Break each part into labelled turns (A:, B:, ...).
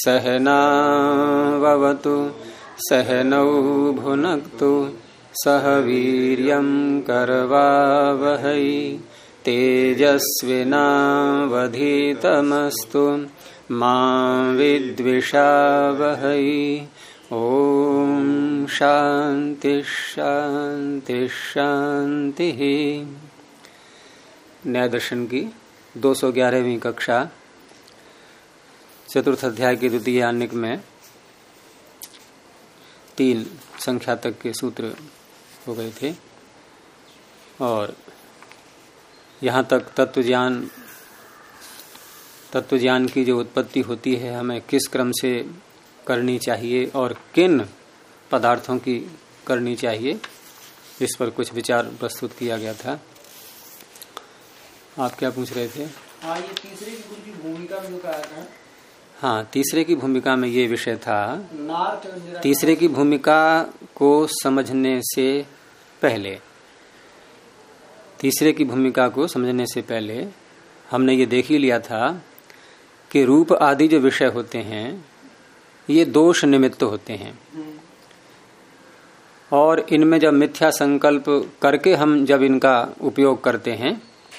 A: सहनावतु सहनौ भुनक्तु सह वीर्यं करवावहै तेजस्विनावधीतमस्तु मा विद्विषावहै। ओम शांति शांति शांति। न्याय दर्शन की 211वीं कक्षा चतुर्थ अध्याय के द्वितीय आनिक में 3 संख्या तक के सूत्र हो गए थे और यहाँ तक तत्व ज्ञान की जो उत्पत्ति होती है हमें किस क्रम से करनी चाहिए और किन पदार्थों की करनी चाहिए, इस पर कुछ विचार प्रस्तुत किया गया था। आप क्या पूछ रहे थे?
B: हाँ, ये तीसरे की गुरु की भूमिका में जो कहा था।
A: हाँ, तीसरे की भूमिका में ये विषय था। तीसरे की भूमिका को समझने से पहले हमने ये देख ही लिया था कि रूप आदि जो विषय होते हैं ये दोष निमित्त होते हैं और इनमें जब मिथ्या संकल्प करके हम जब इनका उपयोग करते हैं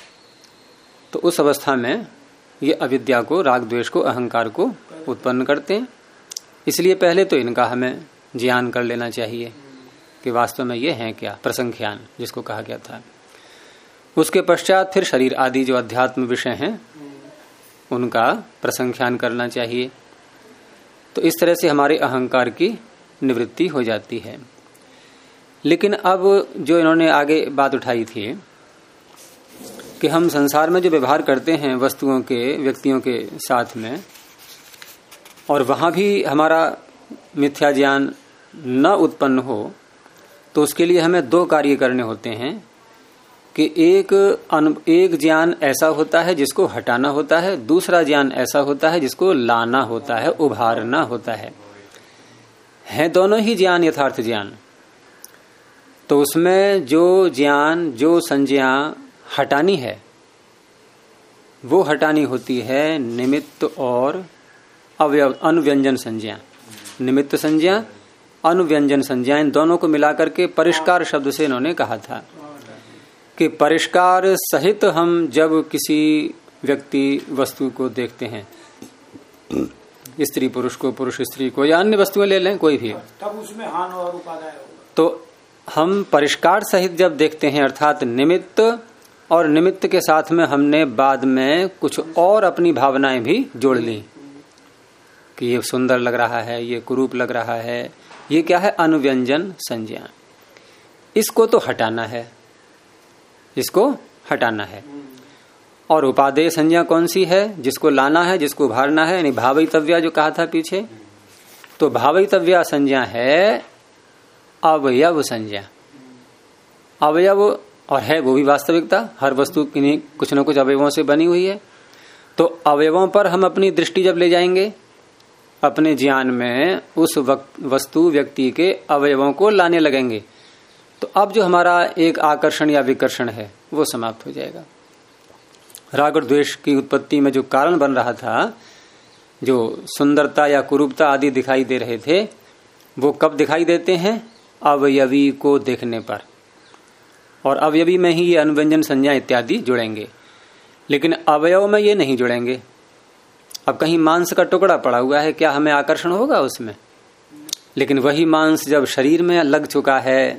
A: तो उस अवस्था में ये अविद्या को, राग द्वेष को, अहंकार को उत्पन्न करते हैं। इसलिए पहले तो इनका हमें ज्ञान कर लेना चाहिए कि वास्तव में ये हैं क्या, प्रसंख्यान जिसको कहा गया था। उसके पश्चात फिर शरीर आदि जो अध्यात्म विषय हैं उनका प्रसंख्यान करना चाहिए। तो इस तरह से हमारे अहंकार की निवृत्ति हो जाती है। लेकिन अब जो इन्होंने आगे बात उठाई थी कि हम संसार में जो व्यवहार करते हैं वस्तुओं के, व्यक्तियों के साथ में, और वहां भी हमारा मिथ्या ज्ञान न उत्पन्न हो तो उसके लिए हमें 2 कार्य करने होते हैं कि एक ज्ञान ऐसा होता है जिसको हटाना होता है, दूसरा ज्ञान ऐसा होता है जिसको लाना होता है, उभारना होता है दोनों ही ज्ञान यथार्थ ज्ञान। तो उसमें जो ज्ञान, जो संज्ञा हटानी है वो हटानी होती है निमित्त और अनुव्यंजन संज्ञा। निमित्त संज्ञा, अनुव्यंजन संज्ञा, इन दोनों को मिलाकर के परिष्कार शब्द से इन्होंने कहा था कि परिष्कार सहित हम जब किसी व्यक्ति वस्तु को देखते हैं, स्त्री पुरुष को, पुरुष स्त्री को, या अन्य वस्तुएं ले लें कोई भी,
B: तब उसमें हान और उपादाय होगा।
A: तो हम परिष्कार सहित जब देखते हैं अर्थात निमित्त, और निमित्त के साथ में हमने बाद में कुछ और अपनी भावनाएं भी जोड़ ली कि ये सुंदर लग रहा है, ये कुरूप लग रहा है, ये क्या है, अनुव्यंजन संज्ञा। इसको तो हटाना है, इसको हटाना है। और उपादेय संज्ञा कौन सी है, जिसको लाना है, जिसको उभारना है, यानी भावितव्या जो कहा था पीछे, तो भावितव्या संज्ञा है अवयव संज्ञा। अवयव और है वो भी वास्तविकता, हर वस्तु किन्हीं कुछ न कुछ अवयवों से बनी हुई है। तो अवयवों पर हम अपनी दृष्टि जब ले जाएंगे अपने ज्ञान में, उस वस्तु व्यक्ति के अवयवों को लाने लगेंगे, तो अब जो हमारा एक आकर्षण या विकर्षण है वो समाप्त हो जाएगा। राग और द्वेष की उत्पत्ति में जो कारण बन रहा था, जो सुंदरता या कुरूपता आदि दिखाई दे रहे थे, वो कब दिखाई देते हैं, अवयवी को देखने पर, और अवयवी में ही ये अनुव्यंजन संज्ञा इत्यादि जुड़ेंगे। लेकिन अवयव में ये नहीं जुड़ेंगे। अब कहीं मांस का टुकड़ा पड़ा हुआ है, क्या हमें आकर्षण होगा उसमें? लेकिन वही मांस जब शरीर में लग चुका है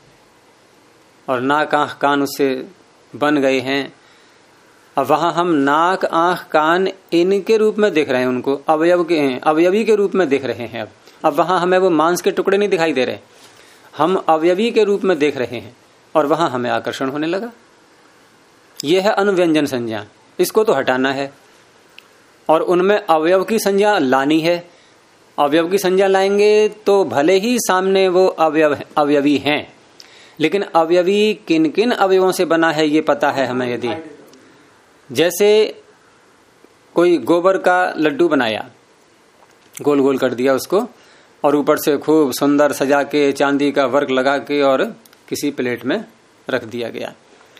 A: और नाक आंख कान उससे बन गए हैं, अब वहां हम नाक आंख कान इनके रूप में देख रहे हैं, उनको अवयवी के रूप में देख रहे हैं। अब वहां हमें वो मांस के टुकड़े नहीं दिखाई दे रहे, हम अवयवी के रूप में देख रहे हैं और वहां हमें आकर्षण होने लगा। यह है अनुव्यंजन संज्ञा, इसको तो हटाना है और उनमें अवयव की संज्ञा लानी है। अवयव की संज्ञा लाएंगे तो भले ही सामने वो अवयवी हैं, लेकिन अवयवी किन किन अवयवों से बना है ये पता है हमें। यदि जैसे कोई गोबर का लड्डू बनाया, गोल गोल कर दिया उसको, और ऊपर से खूब सुंदर सजा के चांदी का वर्क लगा के और किसी प्लेट में रख दिया गया।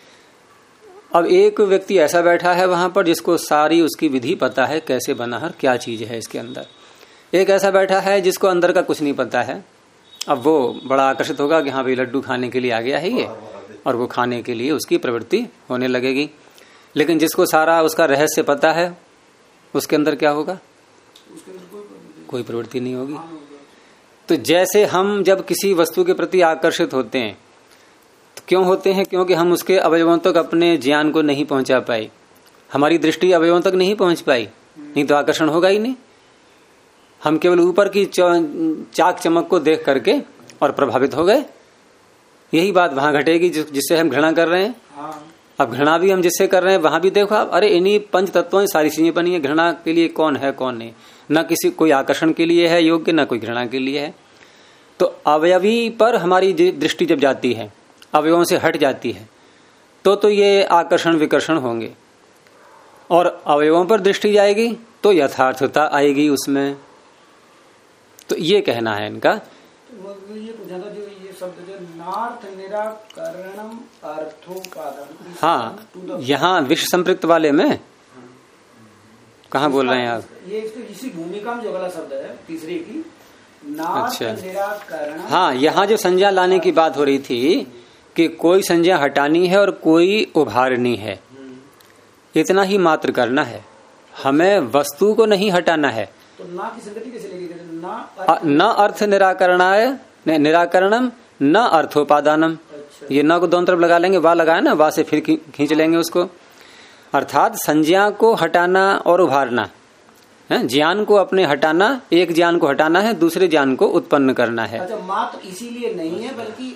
A: अब एक व्यक्ति ऐसा बैठा है वहां पर जिसको सारी उसकी विधि पता है, कैसे बना है, क्या चीज है इसके अंदर। एक ऐसा बैठा है जिसको अंदर का कुछ नहीं पता है। अब वो बड़ा आकर्षित होगा कि हाँ भाई लड्डू खाने के लिए आ गया है ये, और वो खाने के लिए उसकी प्रवृत्ति होने लगेगी। लेकिन जिसको सारा उसका रहस्य पता है उसके अंदर क्या होगा? कोई प्रवृत्ति नहीं होगी। तो जैसे हम जब किसी वस्तु के प्रति आकर्षित होते हैं तो क्यों होते हैं? क्योंकि हम उसके अवयवों तक अपने ज्ञान को नहीं पहुंचा पाई, हमारी दृष्टि अवयवों तक नहीं पहुंच पाई, नहीं तो आकर्षण होगा ही नहीं। हम केवल ऊपर की चाक चमक को देख करके और प्रभावित हो गए। यही बात वहां घटेगी जिससे हम घृणा कर रहे हैं। अब घृणा भी हम जिससे कर रहे हैं वहां भी देखो आप, अरे इन्हीं पंच तत्वों में सारी चीजें बनी है। घृणा के लिए कौन है कौन नहीं, न किसी कोई आकर्षण के लिए है योग्य, न कोई घृणा के लिए है। तो अवयवी पर हमारी दृष्टि जब जाती है, अवयवों से हट जाती है, तो ये आकर्षण विकर्षण होंगे। और अवयवों पर दृष्टि जाएगी तो यथार्थता आएगी उसमें। तो ये कहना है इनका।
B: ये जो ये शब्द जो नार्थ निराकरणम अर्थोपादन,
A: हाँ, यहाँ विश्व संपृक्त वाले में कहाँ बोल रहे हैं आप?
B: ये इसी भूमिका में जो अगला शब्द है तीसरे की, नार्थ निराकरण।
A: हाँ, यहाँ जो संज्ञा लाने की बात हो रही थी कि कोई संज्ञा हटानी है और कोई उभारनी है, इतना ही मात्र करना है, हमें वस्तु को नहीं हटाना है।
B: तो ना की संगति कैसे लेगी?
A: न अर्थ निराकरणम न अर्थोपादानम। ये न को दोनों तरफ लगा लेंगे, वा लगाए ना, वा से फिर खींच लेंगे उसको। अर्थात संज्ञा को हटाना और उभारना है, ज्ञान को अपने हटाना, एक ज्ञान को हटाना है, दूसरे ज्ञान को उत्पन्न करना है।
B: अच्छा, मात्र इसीलिए नहीं है बल्कि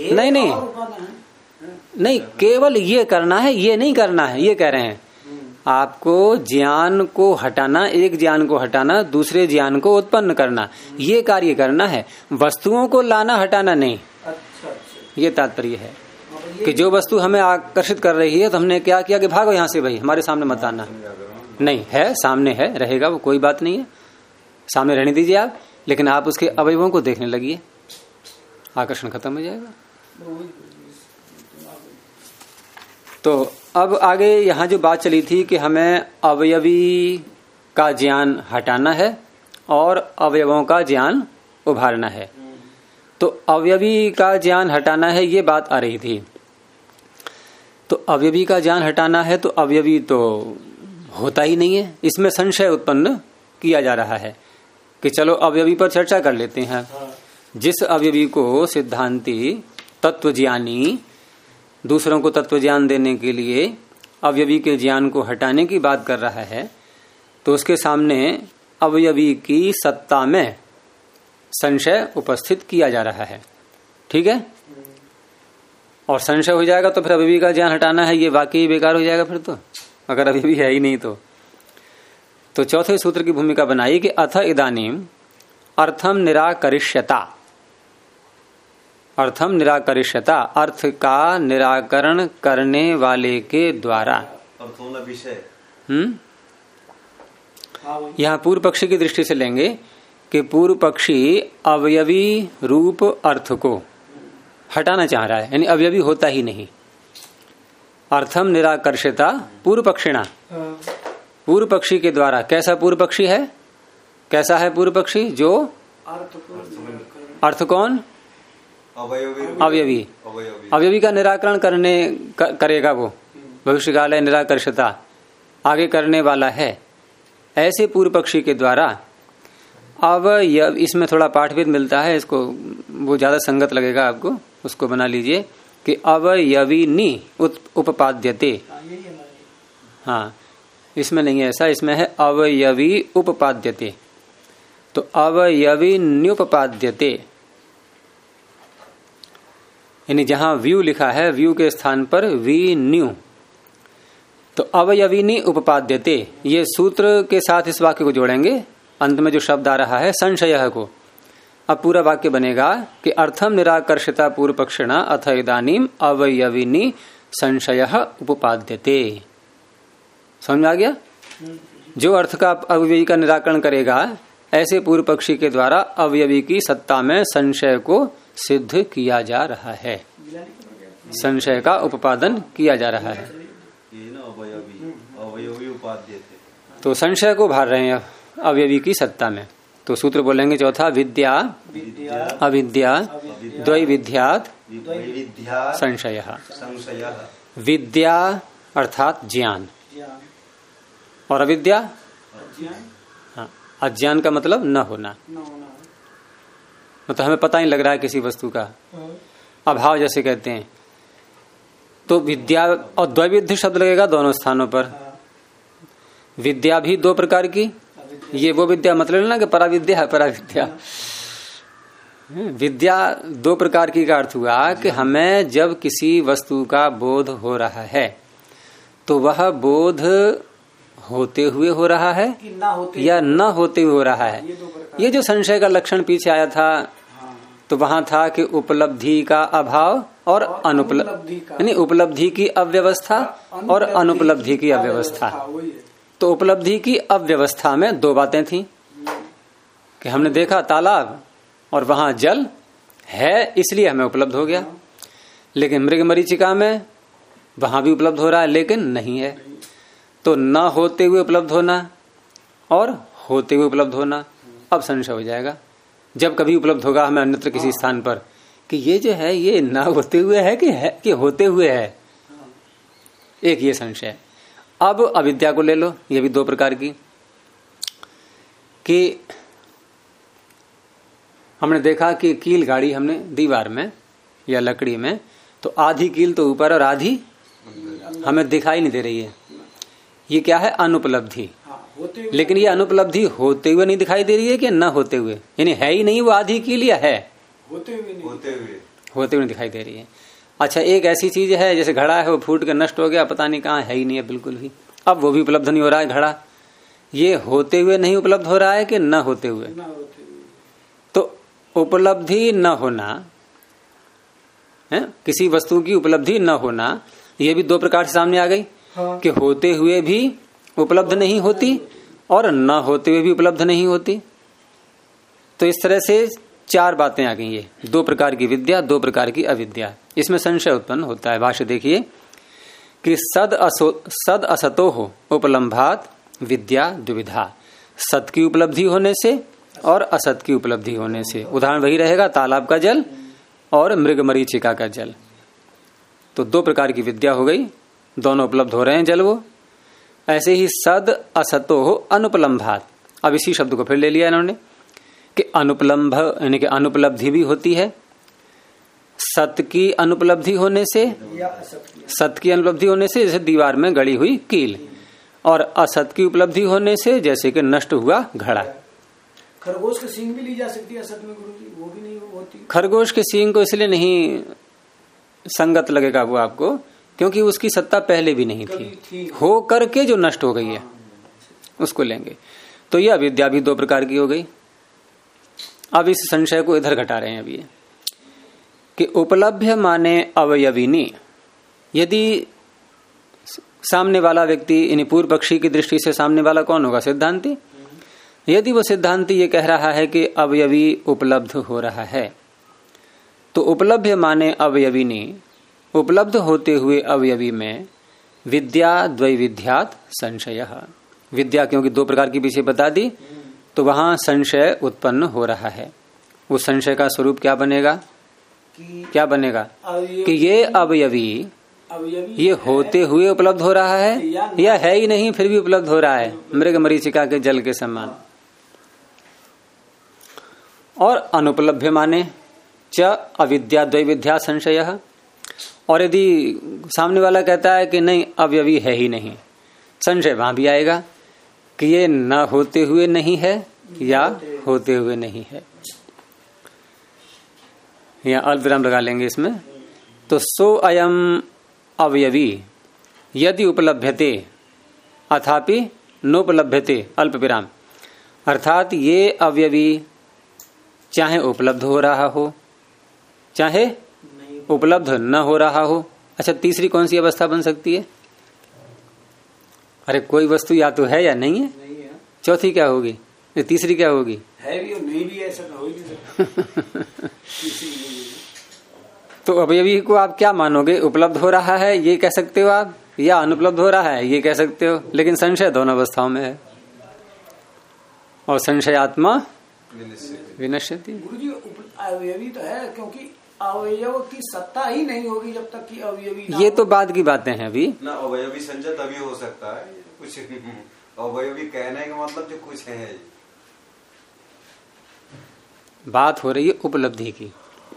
A: नहीं, केवल ये करना है, ये नहीं करना है, ये कह रहे हैं। आपको ज्ञान को हटाना, एक ज्ञान को हटाना, दूसरे ज्ञान को उत्पन्न करना, ये कार्य करना है। वस्तुओं को लाना हटाना नहीं।
B: अच्छा।
A: ये तात्पर्य है कि जो वस्तु हमें आकर्षित कर रही है तो हमने क्या किया कि भागो यहाँ से भाई, हमारे सामने मत आना। नहीं है, सामने है, रहेगा, वो कोई बात नहीं है, सामने रहने दीजिए आप, लेकिन आप उसके अवयवों को देखने लगिए, आकर्षण खत्म हो जाएगा। तो अब आगे यहाँ जो बात चली थी कि हमें अवयवी का ज्ञान हटाना है और अवयवों का ज्ञान उभारना है। तो अवयवी का ज्ञान हटाना है, ये बात आ रही थी। तो अवयवी का ज्ञान हटाना है तो अवयवी तो होता ही नहीं है, इसमें संशय उत्पन्न किया जा रहा है कि चलो अवयवी पर चर्चा कर लेते हैं। जिस अवयवी को सिद्धांती तत्वज्ञानी दूसरों को तत्व ज्ञान देने के लिए अवयवी के ज्ञान को हटाने की बात कर रहा है, तो उसके सामने अवयवी की सत्ता में संशय उपस्थित किया जा रहा है। ठीक है, और संशय हो जाएगा तो फिर अवयवी का ज्ञान हटाना है, ये वाकई बेकार हो जाएगा फिर तो, अगर अवयवी है ही नहीं तो चौथे सूत्र की भूमिका बनाई कि अथ इदानीम अर्थम निराकरिष्यता। अर्थम निराकरिष्यता, अर्थ का निराकरण करने वाले के द्वारा।
C: विषय
A: यहाँ पूर्व पक्षी की दृष्टि से लेंगे कि पूर्व पक्षी अवयवी रूप अर्थ को हटाना चाह रहा है, यानी अवयवी होता ही नहीं। अर्थम निराकर्षिता पूर्व पक्षिणा, पूर्व पक्षी के द्वारा। कैसा पूर्व पक्षी है? कैसा है पूर्व पक्षी? जो अर्थ कौन? अवयवी। अवयवी का निराकरण करेगा वो, भविष्य काल है, निराकर्षता आगे करने वाला है। ऐसे पूर्व पक्षी के द्वारा अवयव, इसमें थोड़ा पाठभेद मिलता है, इसको वो ज्यादा संगत लगेगा आपको, उसको बना लीजिए कि अवयविनी उपपाद्यते। हाँ, इसमें नहीं है ऐसा, इसमें है अवयवी उपपाद्यते। तो अवयवी न्युपपाद्यते, यानी जहां व्यू लिखा है व्यू के स्थान पर वी न्यू, तो अवयविनी उपपाद्यते, ये सूत्र के साथ इस वाक्य को जोड़ेंगे। अंत में जो शब्द आ रहा है संशय को, अब पूरा वाक्य बनेगा कि अर्थम निराकर्षिता पूर्व पक्षिणा अथ इदानीम अवयविनी संशय उपपाद्यते। समझ में आ गया? जो अर्थ का अवयवी का निराकरण करेगा, ऐसे पूर्व पक्षी के द्वारा अवयवी की सत्ता में संशय को सिद्ध किया जा रहा है, संशय का उपादन किया जा रहा है। तो संशय को भार रहे हैं अवयवी की सत्ता में। तो सूत्र बोलेंगे चौथा, विद्या अविद्या द्वैविध्यात् संशयः। विद्या अर्थात ज्ञान, और अविद्या हाँ, अज्ञान का मतलब न होना, मतलब हमें पता ही लग रहा है किसी वस्तु का, अभाव जैसे कहते हैं। तो विद्या और द्वैविध्य शब्द लगेगा दोनों स्थानों पर। विद्या भी दो प्रकार की, ये वो विद्या मतलब लेना कि पराविद्या है, पराविद्या। विद्या दो प्रकार की का अर्थ हुआ कि हमें जब किसी वस्तु का बोध हो रहा है तो वह बोध होते हुए हो रहा है या न होते हुए हो रहा है। ये जो संशय का लक्षण पीछे आया था, तो वहां था कि उपलब्धि का अभाव और अनुपलब्धि, यानी उपलब्धि की अव्यवस्था और अनुपलब्धि की अव्यवस्था। तो उपलब्धि की अव्यवस्था में दो बातें थी कि हमने देखा तालाब और वहां जल है इसलिए हमें उपलब्ध हो गया, लेकिन मृग मरीचिका में वहां भी उपलब्ध हो रहा है लेकिन नहीं है। तो न होते हुए उपलब्ध होना और होते हुए उपलब्ध होना, अब संशय हो जाएगा। जब कभी उपलब्ध होगा हमें अन्यत्र किसी स्थान पर कि ये जो है ये न होते हुए है कि होते हुए है, एक ये संशय। अब अविद्या को ले लो, ये भी दो प्रकार की, कि हमने देखा कि कील गाड़ी हमने दीवार में या लकड़ी में, तो आधी कील तो ऊपर और आधी हमें दिखाई नहीं दे रही है। ये क्या है? अनुपलब्धि। लेकिन ये अनुपलब्धि होते हुए नहीं दिखाई दे रही है कि न होते हुए, यानी है ही नहीं वो आधी कील या है होते हुए नहीं दिखाई दे रही है। अच्छा, एक ऐसी चीज है जैसे घड़ा है, वो फूट के नष्ट हो गया, पता नहीं कहाँ, है ही नहीं है बिल्कुल भी, अब वो भी उपलब्ध नहीं हो रहा है घड़ा। ये होते हुए नहीं उपलब्ध हो रहा है कि न होते हुए? तो उपलब्धि न होना है, किसी वस्तु की उपलब्धि न होना, ये भी दो प्रकार से सामने आ गई कि होते हुए भी उपलब्ध नहीं होती और न होते हुए भी उपलब्ध नहीं होती। तो इस तरह से चार बातें आ गई। ये दो प्रकार की विद्या, दो प्रकार की अविद्या, इसमें संशय उत्पन्न होता है। भाष्य देखिए कि सद असतो हो उपलम्भात विद्या द्विविधा, सत की उपलब्धि होने से और असत की उपलब्धि होने से। उदाहरण वही रहेगा, तालाब का जल और मृग मरीचिका का जल। तो दो प्रकार की विद्या हो गई, दोनों उपलब्ध हो रहे हैं जल वो। ऐसे ही सद असतो हो अनुपलम्भात, अब इसी शब्द को फिर ले लिया इन्होंने कि अनुपलम्भ यानी कि अनुपलब्धि भी होती है सत की अनुपलब्धि होने से, सत की अनुपलब्धि होने से जैसे दीवार में गड़ी हुई कील, और असत की उपलब्धि होने से जैसे कि नष्ट हुआ घड़ा।
B: खरगोश के सींग भी ली जा सकती है असत में गुरुजी, वो भी नहीं होती।
A: खरगोश के सींग को इसलिए नहीं संगत लगेगा वो आपको, क्योंकि उसकी सत्ता पहले भी नहीं थी, हो करके जो नष्ट हो गई है उसको लेंगे। तो यह अविद्या भी दो प्रकार की हो गई। अब इस संशय को इधर घटा रहे हैं अभी कि उपलब्ध माने अवयविनी, यदि सामने वाला व्यक्ति यानी पूर्व पक्षी की दृष्टि से सामने वाला कौन होगा? सिद्धांती। यदि वो सिद्धांती ये कह रहा है कि अवयवी उपलब्ध हो रहा है, तो उपलब्ध माने अवयविनी, उपलब्ध होते हुए अवयवी में विद्या द्वैविध्यात् संशय, विद्या क्योंकि दो प्रकार की पीछे बता दी, तो वहां संशय उत्पन्न हो रहा है। उस संशय का स्वरूप क्या बनेगा? क्या बनेगा कि ये अवयवी ये होते हुए उपलब्ध हो रहा है या है ही नहीं फिर भी उपलब्ध हो रहा है, मृग मरीचिका के जल के समान। और अनुपलभ्य माने च अविद्या द्वैविध्या संशय, और यदि सामने वाला कहता है कि नहीं अवयवी है ही नहीं, संशय वहां भी आएगा कि ये न होते हुए नहीं है या होते हुए नहीं है। या अल्पविराम लगा लेंगे इसमें। तो सो अयम अवयवी यदि उपलभ्यते अथापि नोपलभ्यते अल्पविराम, अर्थात ये अवयवी चाहे उपलब्ध हो रहा हो चाहे उपलब्ध न हो रहा हो। अच्छा, तीसरी कौन सी अवस्था बन सकती है? अरे कोई वस्तु या तो है या नहीं है, चौथी क्या होगी? तीसरी क्या होगी?
B: है भी और नहीं भी, ऐसा हो ही नहीं सकता।
A: तो अवयवी को आप क्या मानोगे? उपलब्ध हो रहा है ये कह सकते हो आप, या अनुपलब्ध हो रहा है ये कह सकते हो, लेकिन संशय दोनों अवस्थाओं में है। और संशयात्मा विनश्यति।
B: गुरुजी अवयवी तो है, क्योंकि अवयव की सत्ता ही नहीं होगी जब तक कि अवयवी
A: ये तो बाद की बातें हैं अभी
C: ना। अवयवी संजय तभी हो सकता है कुछ अवयवी कहने का मतलब जो कुछ है।
A: बात हो रही है उपलब्धि की।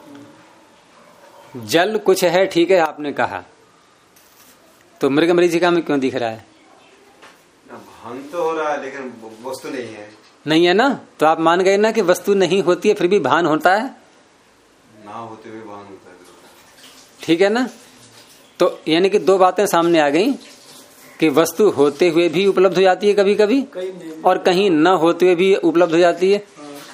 A: जल कुछ है, ठीक है, आपने कहा, तो मृग मरीचिका में क्यों दिख रहा है?
C: भान तो हो रहा है लेकिन वस्तु नहीं है।
A: नहीं है ना, तो आप मान गए ना कि वस्तु नहीं होती है फिर भी भान होता है,
C: ना होते हुए भान होता है।
A: ठीक है ना। तो यानी कि दो बातें सामने आ गई कि वस्तु होते हुए भी उपलब्ध हो जाती है कभी कभी, और कहीं न होते हुए भी उपलब्ध हो जाती है।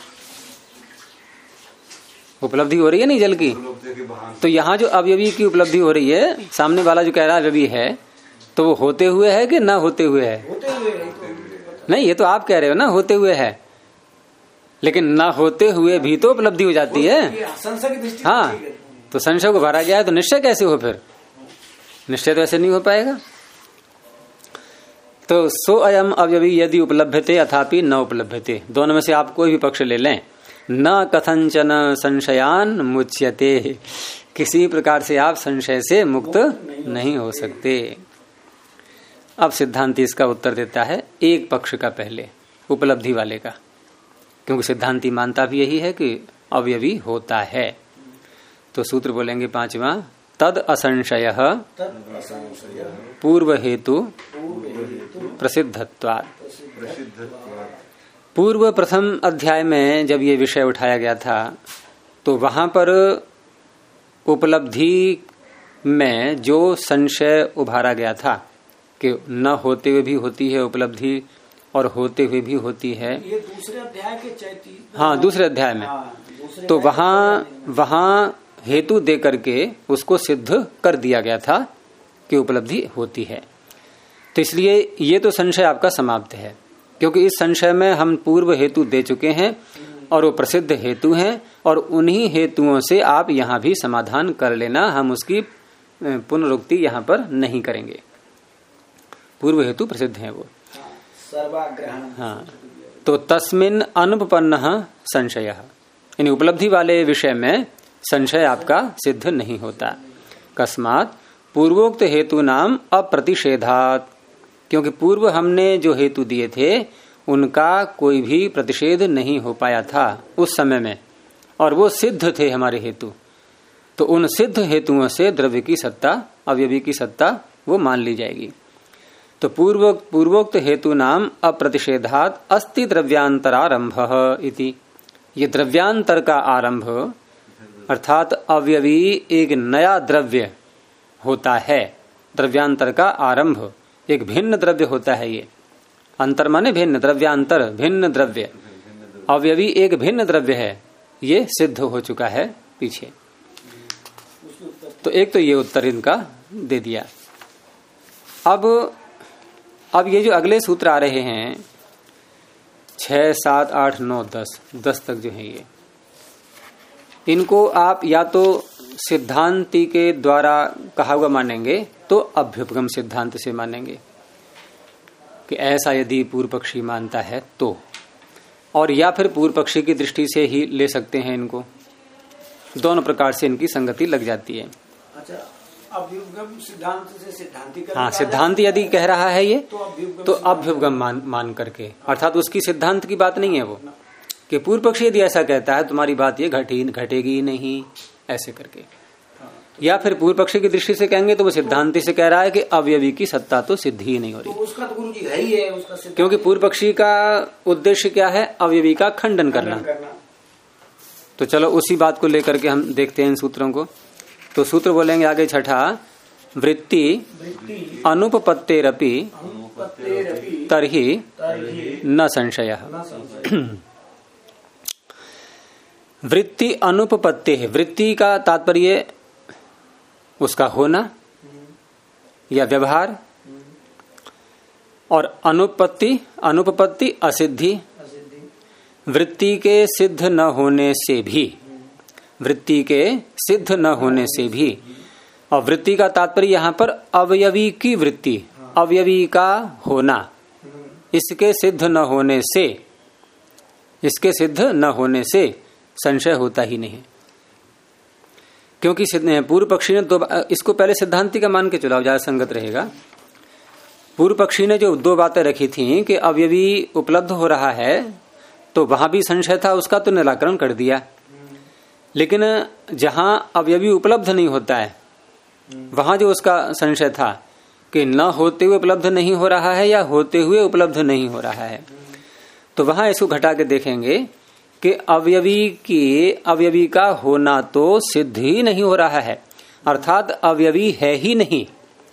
A: उपलब्धि हो रही है नहीं जल की, तो यहाँ जो अवयवी की उपलब्धि हो रही है, सामने वाला जो कह रहा है अवयवी है, तो वो होते हुए है कि न होते हुए है?
B: होते हुए
A: नहीं, ये तो आप कह रहे हो ना होते हुए है, लेकिन न होते हुए भी तो उपलब्धि हो जाती है।
B: संशय की दृष्टि।
A: हाँ, तो संशय को भरा गया है तो निश्चय कैसे हो? फिर निश्चय तो ऐसे नहीं हो पाएगा। तो सो अयम अवयवी यदि उपलभ्यते अथापि न उपलभ्यते, दोनों में से आप कोई भी पक्ष ले लें, न कथंचन संशयान मुच्यते, किसी प्रकार से आप संशय से मुक्त नहीं हो सकते। अब सिद्धांति इसका उत्तर देता है एक पक्ष का, पहले उपलब्धि वाले का, क्योंकि सिद्धांति मानता भी यही है कि अवयवी होता है। तो सूत्र बोलेंगे पांचवा, तद असंशय पूर्व हेतु प्रसिद्धत्वात्। पूर्व प्रथम अध्याय में जब ये विषय उठाया गया था तो वहां पर उपलब्धि में जो संशय उभारा गया था कि न होते हुए भी होती है उपलब्धि और होते हुए भी होती है,
B: ये दूसरे अध्याय के चैती।
A: हाँ, दूसरे अध्याय में। तो वहां हेतु दे करके उसको सिद्ध कर दिया गया था कि उपलब्धि होती है। तो इसलिए ये तो संशय आपका समाप्त है, क्योंकि इस संशय में हम पूर्व हेतु दे चुके हैं और वो प्रसिद्ध हेतु हैं, और उन्हीं हेतुओं से आप यहाँ भी समाधान कर लेना, हम उसकी पुनरुक्ति यहाँ पर नहीं करेंगे। पूर्व हेतु प्रसिद्ध है वो
B: सर्वाग्रहण।
A: हाँ, तो तस्मिन अनुपपन्न संशय, यानी उपलब्धि वाले विषय में संशय आपका सिद्ध नहीं होता। कस्मात पूर्वोक्त हेतु नाम अप्रतिषेधात, क्योंकि पूर्व हमने जो हेतु दिए थे उनका कोई भी प्रतिषेध नहीं हो पाया था उस समय में, और वो सिद्ध थे हमारे हेतु। तो उन सिद्ध हेतुओं से द्रव्य की सत्ता, अवयवी की सत्ता वो मान ली जाएगी। तो पूर्वोक्त हेतु नाम अप्रतिषेधात अस्ति द्रव्यांतरारंभ इति। ये द्रव्यांतर का आरंभ, अर्थात अवयवी एक नया द्रव्य होता है। द्रव्यांतर का आरंभ एक भिन्न द्रव्य होता है। ये अंतर माने भिन्न, द्रव्यांतर भिन्न द्रव्य, अवयवी एक भिन्न द्रव्य है, ये सिद्ध हो चुका है पीछे। तो एक तो ये उत्तर इनका दे दिया। अब ये जो अगले सूत्र आ रहे हैं 6, 7, 8, 9, 10 तक जो है, ये इनको आप या तो सिद्धांति के द्वारा कहा हुआ मानेंगे तो अभ्युपगम सिद्धांत से मानेंगे कि ऐसा यदि पूर्व पक्षी मानता है तो, और या फिर पूर्व पक्षी की दृष्टि से ही ले सकते हैं इनको। दोनों प्रकार से इनकी संगति लग जाती है।
B: अच्छा, अभ्युपगम सिद्धांत से सिद्धांति का,
A: हाँ, सिद्धांति यदि कह रहा है ये तो अभ्युपगम मान करके, अर्थात उसकी सिद्धांत की बात नहीं है वो, कि पूर्व पक्षी यदि ऐसा कहता है तुम्हारी बात ये घटेगी ही नहीं, ऐसे करके। या फिर पूर्व पक्षी की दृष्टि से कहेंगे तो वो सिद्धांति से कह रहा है कि अवयवी की सत्ता तो सिद्ध ही नहीं हो रही।
B: तो उसका तो गुरुजी है ही है उसका,
A: क्योंकि पूर्व पक्षी का उद्देश्य क्या है? अवयवी का खंडन करना। तो चलो उसी बात को लेकर के हम देखते हैं इन सूत्रों को। तो सूत्र बोलेंगे आगे छठा, वृत्ति अनुपपत्तेरपि तर्हि न संशयः। वृत्ति अनुपपत्ति है, वृत्ति का तात्पर्य उसका होना या व्यवहार, और अनुपपत्ति असिद्धि। वृत्ति के सिद्ध न होने से भी, वृत्ति के सिद्ध न होने से भी, और वृत्ति का तात्पर्य यहाँ पर अवयवी की वृत्ति, अवयवी का होना, इसके सिद्ध न होने से, इसके सिद्ध न होने से संशय होता ही नहीं। क्योंकि पूर्व पक्षी ने इसको पहले सिद्धांति का मान के चलाओ, ज्यादा संगत रहेगा। पूर्व पक्षी ने जो दो बातें रखी थी कि अवयवी उपलब्ध हो रहा है, तो वहां भी संशय था, उसका तो निराकरण कर दिया। लेकिन जहां अवयवी उपलब्ध नहीं होता है, वहां जो उसका संशय था कि न होते हुए उपलब्ध नहीं हो रहा है या होते हुए उपलब्ध नहीं हो रहा है, तो वहां इसको घटा के देखेंगे कि अवयवी का होना तो सिद्ध ही नहीं हो रहा है, अर्थात अवयवी है ही नहीं,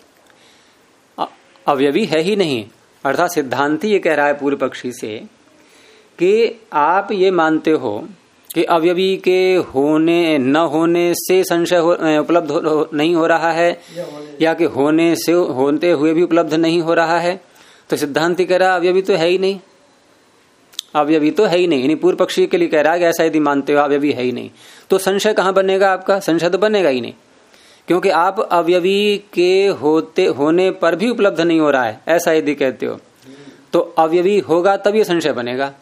A: अवयवी है ही नहीं। अर्थात सिद्धांति ये कह रहा है पूर्व पक्षी से कि आप ये मानते हो कि अवयवी के होने न होने से संशय उपलब्ध नहीं हो रहा है, या कि होने से होते हुए भी उपलब्ध नहीं हो रहा है, तो सिद्धांति कह रहा अवयवी तो है ही नहीं, अवयवी तो है ही नहीं। यानी पूर्व पक्षी के लिए कह रहा है कि ऐसा यदि मानते हो अवयवी है ही नहीं, तो संशय कहाँ बनेगा आपका? संशय तो बनेगा ही नहीं, क्योंकि आप अवयवी के होने पर भी उपलब्ध नहीं हो रहा है ऐसा यदि कहते हो, तो अवयवी होगा तब ये संशय बनेगा,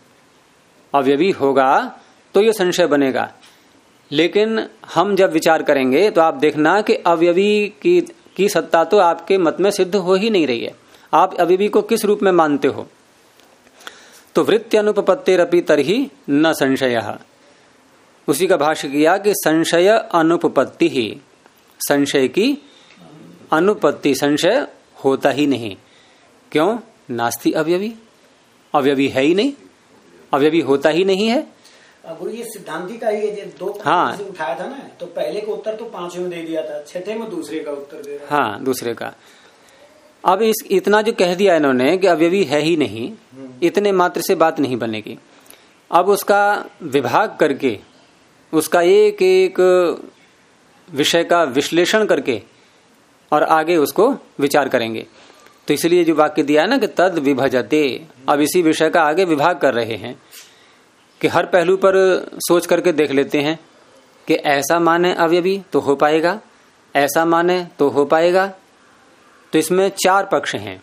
A: अवयवी होगा तो ये संशय बनेगा। लेकिन हम जब विचार करेंगे तो आप देखना कि अवयवी की सत्ता तो आपके मत में सिद्ध हो ही नहीं रही है। आप अवयवी को किस रूप में मानते हो? तो वृत्ति अनुपपत्तिरपि तरहि न संशयः, उसी का भाष्य किया कि संशय अनुपपत्ति ही, संशय की अनुपत्ति, संशय होता ही नहीं। क्यों? नास्ति अवयवी, अवयवी है ही नहीं, अवयवी होता ही नहीं है।
B: गुरु ये सिद्धांति का ये दो
A: हाँ
B: से उठाया था ना, तो पहले का उत्तर तो 5वें में दे दिया था, 6ठे में दूसरे का उत्तर दे रहा।
A: हाँ, दूसरे का। अब इतना जो कह दिया इन्होंने कि अवयवी है ही नहीं, इतने मात्र से बात नहीं बनेगी। अब उसका विभाग करके, उसका एक एक विषय का विश्लेषण करके और आगे उसको विचार करेंगे। तो इसलिए जो वाक्य दिया है ना कि तद विभजते, अब इसी विषय का आगे विभाग कर रहे हैं कि हर पहलू पर सोच करके देख लेते हैं कि ऐसा माने अवयवी तो हो पाएगा, ऐसा माने तो हो पाएगा। तो इसमें 4 पक्ष हैं,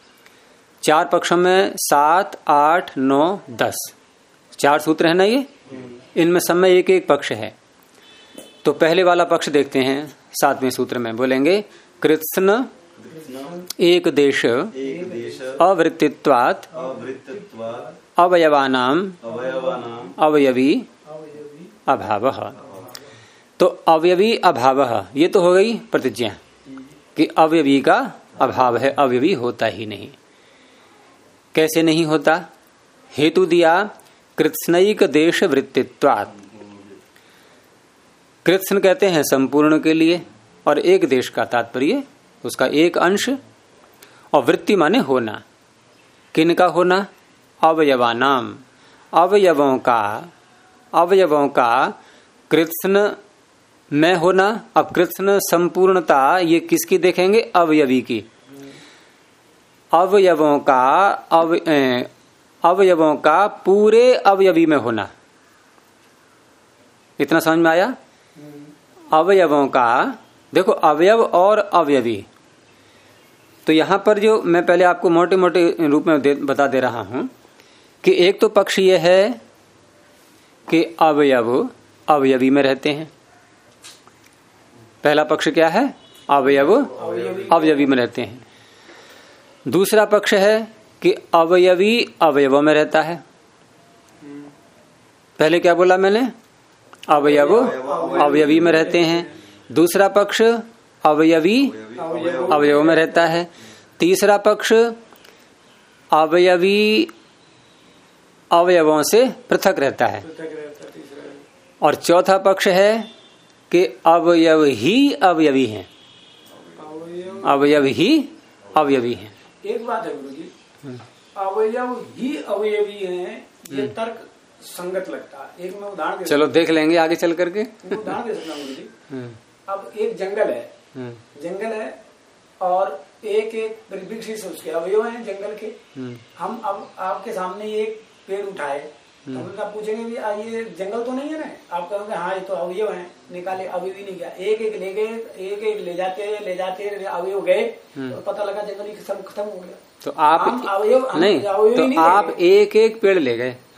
A: 4 पक्षों में 7, 8, 9, 10 4 सूत्र है ना ये, इनमें सब में एक एक पक्ष है। तो पहले वाला पक्ष देखते हैं, 7वें सूत्र में बोलेंगे कृत्स्न एक देश अवृत्तित्वात् अवयवानाम अवयवी अभावः। तो अवयवी अभावः ये तो हो गई प्रतिज्ञा कि अवयवी का अभाव है, अवयवी होता ही नहीं। कैसे नहीं होता? हेतु दिया कृत्स्नैक देश वृत्तित्वात्। कृत्स्न कहते हैं संपूर्ण के लिए, और एक देश का तात्पर्य उसका एक अंश, और वृत्ति माने होना। किनका होना? अवयवानाम, अवयवों का कृत्स्न में होना। अब कृत्स्न संपूर्णता ये किसकी देखेंगे? अवयवी की। अवयवों का पूरे अवयवी में होना, इतना समझ में आया? अवयवों का, देखो अवयव और अवयवी, तो यहां पर जो मैं पहले आपको मोटे मोटे रूप में बता दे रहा हूं कि एक तो पक्ष ये है कि अवयव अवयवी में रहते हैं। पहला पक्ष क्या है? अवयव अवयवी में रहते हैं। दूसरा पक्ष है कि अवयवी अवयवों में रहता है। पहले क्या बोला मैंने? अवयव अवयवी में रहते हैं। दूसरा पक्ष अवयवी अवयव में रहता है। तीसरा पक्ष अवयवी अवयवों से पृथक रहता है। और चौथा पक्ष है कि अवयव ही अवयवी हैं, अवयव ही अवयवी हैं।
B: एक बात है गुरु जी, अवयव ही अवयवी हैं, ये तर्क संगत लगता है। एक मैं उदाहरण
A: चलो देख लेंगे आगे चल करके।
B: उदाहरण दे सकता हूँ गुरु जी। अब एक जंगल है और एक एक वृक्ष उसके अवयव हैं जंगल के। हम अब आपके सामने एक पेड़ उठाए तो हम आप पूछेंगे भी ये जंगल तो नहीं है ना? आप कहोगे हाँ ये तो अवयव है, निकाले, अवयवी नहीं गया। एक एक ले गए, एक एक ले जाते अवयव गए, तो पता लगा जंगल ही खत्म हो गया।
A: तो आप
B: अवयव
A: नहीं, तो आप एक एक पेड़ ले गए,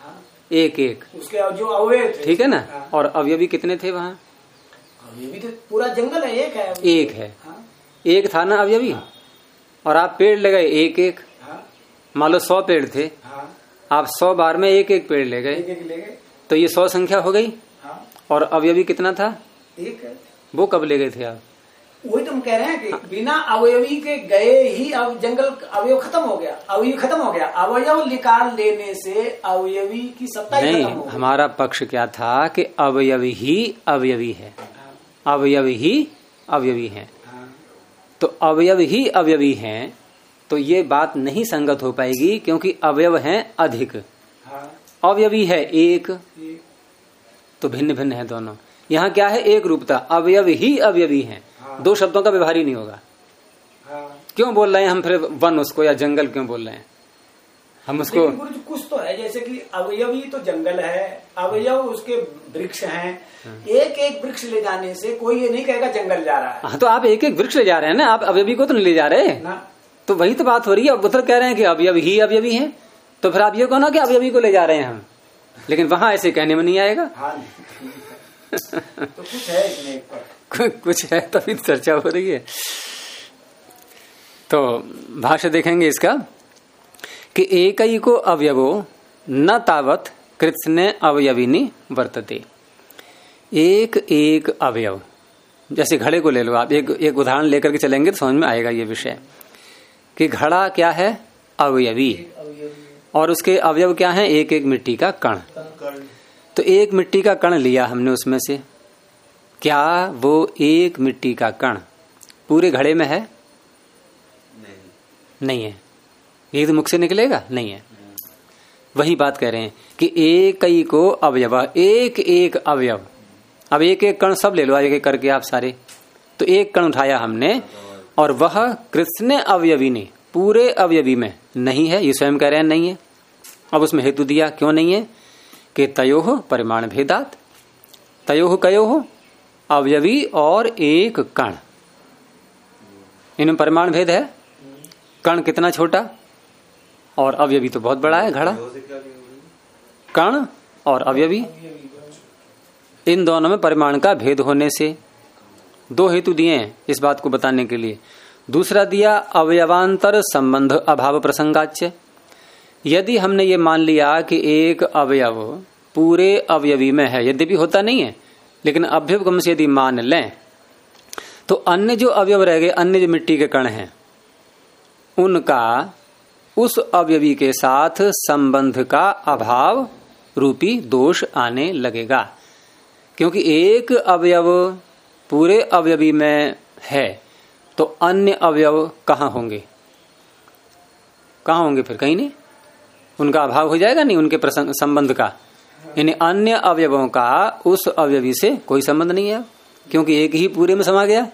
A: एक एक
B: उसके जो अवयव थे,
A: ठीक है ना। और अवयवी कितने थे वहाँ?
B: अवयवी तो पूरा जंगल है, एक है।
A: एक है, एक था ना अवयवी। और आप पेड़ ले गए एक एक, मान लो 100 पेड़ थे, आप 100 बार में एक एक पेड़ ले गए, तो ये 100 संख्या हो गई। और अवयवी कितना था?
B: एक है।
A: वो कब ले गए थे आप?
B: वही तुम कह रहे हैं कि बिना अवयवी के गए ही अब जंगल अवयव खत्म हो गया, अवयवी खत्म हो गया। अवयव निकाल लेने से अवयवी की सत्ता ही खत्म हो गई।
A: हमारा पक्ष क्या था कि अवयवी ही अवयवी है, अवयवी ही अवयवी है। तो अवयव ही अवयवी हैं, तो ये बात नहीं संगत हो पाएगी, क्योंकि अवयव हैं अधिक, अवयवी है एक, तो भिन्न भिन्न है दोनों। यहाँ क्या है? एक रूपता, अवयव ही अवयवी हैं। दो शब्दों का व्यवहार ही नहीं होगा। क्यों बोल रहे हैं हम फिर वन उसको, या जंगल क्यों बोल रहे हैं हम उसको?
B: गुरुजी कुछ तो है, जैसे कि अवयवी तो जंगल है, अवयव उसके वृक्ष हैं। एक एक वृक्ष ले जाने से कोई ये नहीं कहेगा जंगल जा रहा है।
A: हाँ, तो आप एक एक वृक्ष ले जा रहे हैं ना, आप अवयवी को तो नहीं ले जा रहे ना। तो वही तो बात हो रही है। अब उधर कह रहे हैं कि अवयव ही अवयवी हैं, तो फिर आप ये कहो ना कि अवयवी को ले जा रहे हैं हम, लेकिन वहां ऐसे कहने में नहीं आएगा।
B: तो कुछ है इसमें,
A: कुछ है, तभी चर्चा हो रही है। तो भाष्य देखेंगे इसका कि एकई को अवयवो न तावत कृत्स्ने अवयविनी वर्तते। एक एक अवयव, जैसे घड़े को ले लो आप, एक उदाहरण लेकर के चलेंगे तो समझ में आएगा ये विषय कि घड़ा क्या है? अवयवी। और उसके अवयव क्या है? एक एक मिट्टी का कण। तो एक मिट्टी का कण लिया हमने, उसमें से क्या वो एक मिट्टी का कण पूरे घड़े में है? नहीं है। ये तो मुख से निकलेगा? नहीं है। वही बात कह रहे हैं कि एक ही को अवयव, एक एक अवयव। अब एक एक कण सब ले लो एक एक करके आप सारे, तो एक कण उठाया हमने, और वह कृत्स्ने अवयवी ने पूरे अवयवी में नहीं है। ये स्वयं कह रहे हैं नहीं है। अब उसमें हेतु दिया, क्यों नहीं है? कि तयोह परिमाण भेदात, तयोह कयोह अवयवी और एक कण, इनमें परिमाण भेद है। कण कितना छोटा और अवयवी तो बहुत बड़ा है घड़ा। कण और अवयवी, इन दोनों में परिमाण का भेद होने से दो हेतु दिए हैं इस बात को बताने के लिए। दूसरा दिया अवयवांतर संबंध अभाव प्रसंगाच्य। यदि हमने ये मान लिया कि एक अवयव पूरे अवयवी में है, यद्यपि होता नहीं है, लेकिन अभ्युपगम से यदि मान लें, तो अन्य जो अवयव रह गए, अन्य जो मिट्टी के कण हैं, उनका उस अवयवी के साथ संबंध का अभाव रूपी दोष आने लगेगा। क्योंकि एक अवयव पूरे अवयवी में है, तो अन्य अवयव कहाँ होंगे? कहाँ होंगे? फिर कहीं नहीं, उनका अभाव हो जाएगा नहीं, उनके संबंध का। यानी अन्य अवयवों का उस अवयवी से कोई संबंध नहीं है, क्योंकि एक ही पूरे में समा गया।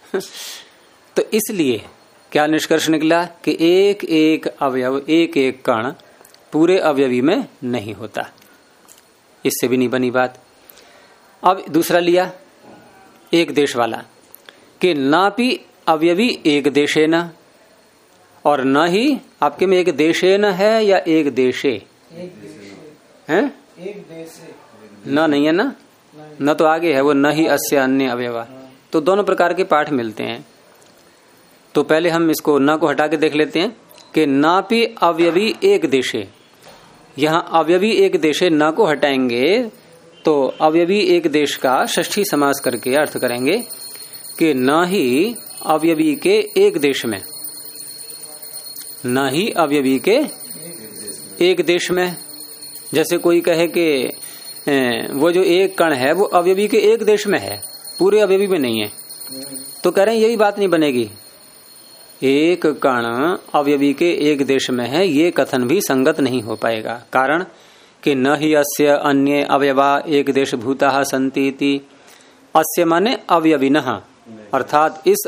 A: तो इसलिए क्या निष्कर्ष निकला कि एक एक अवयव, एक एक कण पूरे अवयवी में नहीं होता। इससे भी नहीं बनी बात। अब दूसरा लिया एक देश वाला कि नापि अवयवी एक देशे न, और न ही आपके में एक देशे न है या एक देशे है?
B: एक देशे
A: न नहीं है ना, न तो आगे है वो, न ही अस्य अन्य अवयवा। तो दोनों प्रकार के पाठ मिलते हैं। तो पहले हम इसको न को हटा के देख लेते हैं कि नापि अवयवी एक देशे। यहाँ अवयवी एक देशे न को हटाएंगे तो अवयवी एक देश का षष्ठी समास करके अर्थ करेंगे कि न ही अवयवी के एक देश में, न ही अवयवी के एक देश में। जैसे कोई कहे कि वो जो एक कण है वो अवयवी के एक देश में है, पूरे अवयवी में नहीं है, तो कह रहे हैं यही बात नहीं बनेगी। एक कण अवयवी के एक देश में है, ये कथन भी संगत नहीं हो पाएगा। कारण कि न ही अस्य अन्य अवयवा एक देश भूता संति इति। अस्य माने अवयविनः, अर्थात इस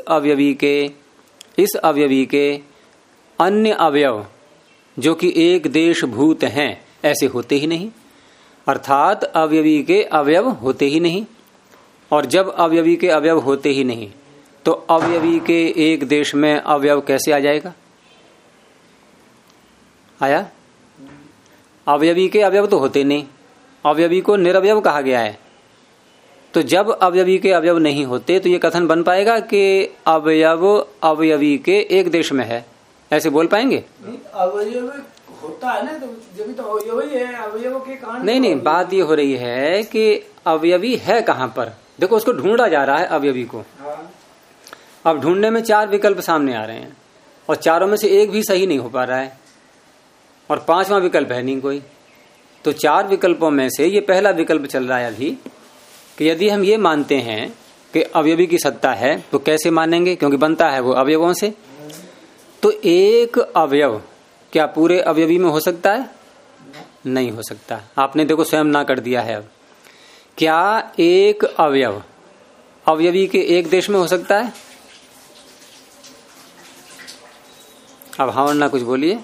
A: अवयवी के अन्य अवयव जो कि एक देश भूत हैं ऐसे होते ही नहीं, अर्थात अवयवी के अवयव होते ही नहीं। और जब अवयवी के अवयव होते ही नहीं तो अवयवी के एक देश में अवयव कैसे आ जाएगा? आया? अवयवी के अवयव तो होते नहीं, अवयवी को निरवयव कहा गया है। तो जब अवयवी के अवयव नहीं होते तो ये कथन बन पाएगा कि अवयव अवयवी के एक देश में है, ऐसे बोल पाएंगे?
B: अवयव होता है ना, तो जब तो अवयव ही है, अवयव के कारण
A: नहीं, बात ये हो रही है कि अवयवी है कहाँ पर। देखो उसको ढूंढा जा रहा है अवयवी को। अब ढूंढने में 4 विकल्प सामने आ रहे हैं और चारों में से एक भी सही नहीं हो पा रहा है और 5वां विकल्प है नहीं कोई। तो 4 विकल्पों में से ये पहला विकल्प चल रहा है अभी कि यदि हम ये मानते हैं कि अवयवी की सत्ता है तो कैसे मानेंगे, क्योंकि बनता है वो अवयवों से। तो एक अवयव क्या पूरे अवयवी में हो सकता है? नहीं हो सकता। आपने देखो स्वयं ना कर दिया है। अब क्या एक अवयव अवयवी के एक देश में हो सकता है? अब हाँ और ना कुछ बोलिए।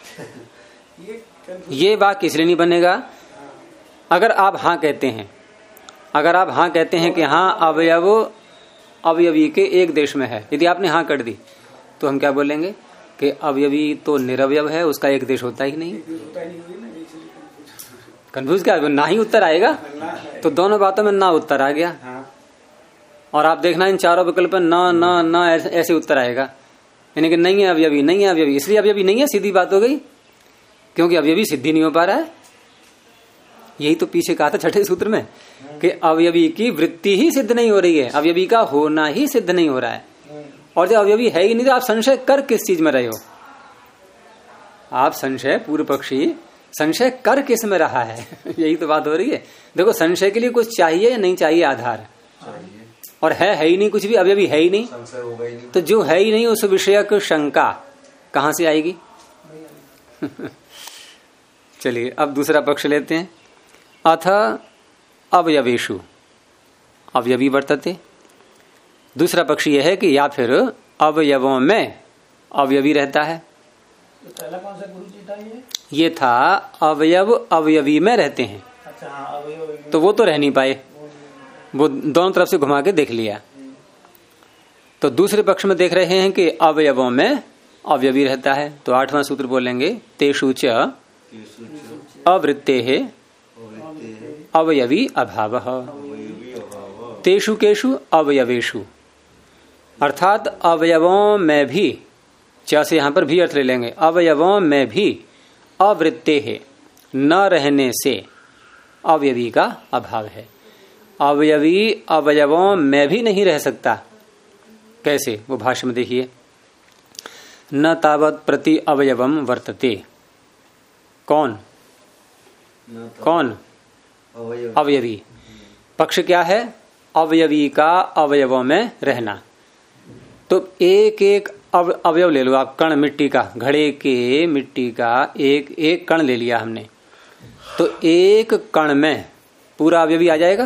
A: ये वाक्य इसलिए नहीं बनेगा अगर आप हाँ कहते हैं। अगर आप हाँ कहते हैं कि हाँ अवयव अवयवी के एक देश में है, यदि आपने हाँ कर दी तो हम क्या बोलेंगे कि अवयवी तो निरवयव है, उसका एक देश होता ही नहीं। कंफ्यूज क्या, ना ही उत्तर आएगा। तो दोनों बातों में ना उत्तर आ गया। और आप देखना इन चारों विकल्प ना ना ना ऐसे उत्तर आएगा, यानी कि नहीं है अवयवी, नहीं है अवयवी। इसलिए अवयवी नहीं है, सीधी बात हो गई, क्योंकि अवयवी सिद्धि नहीं हो पा रहा है। यही तो पीछे कहा था छठे सूत्र में कि अवयवी की वृत्ति ही सिद्ध नहीं हो रही है, अवयवी का होना ही सिद्ध नहीं हो रहा है। और जब अवयवी है ही नहीं तो आप संशय कर किस चीज में रहे हो? आप संशय, पूर्व पक्षी संशय कर किस में रहा है? यही तो बात हो रही है। देखो संशय के लिए कुछ चाहिए या नहीं चाहिए आधार, और है ही नहीं कुछ भी, अवयवी है ही नहीं,
C: संशय होगा ही नहीं।
A: तो जो है ही नहीं उस विषयक शंका कहां से आएगी? चलिए अब दूसरा पक्ष लेते हैं। अथ अवयवेषु अवयवी वर्तते। दूसरा पक्ष यह है कि या फिर अवयवों में अवयवी रहता है।
B: पहला कौन सा गुरु जी था
A: ये था अवयव अवयवी में रहते हैं।
B: अच्छा हाँ, अवयव
A: तो वो तो रह नहीं पाए, वो दोनों तरफ से घुमा के देख लिया। तो दूसरे पक्ष में देख रहे हैं कि अवयवों में अवयवी रहता है। तो 8वां सूत्र बोलेंगे तेषु च अवृत्तेः अवयवी अभावः तेषु केषु अवयवेषु, अर्थात अवयवों में भी, च से यहां पर भी अर्थ ले लेंगे, अवयवों में भी अवृत्तेः न रहने से अवयवी का अभाव है। अवयवी अवयवों में भी नहीं रह सकता। कैसे? वो भाष्य में देखिए, न तावत प्रति अवयवम वर्तते। कौन कौन? अवयवी। पक्ष क्या है? अवयवी का अवयवों में रहना। तो एक एक अवयव ले लो आप, कण मिट्टी का, घड़े के मिट्टी का एक एक कण ले लिया हमने, तो एक कण में पूरा अवयवी आ जाएगा?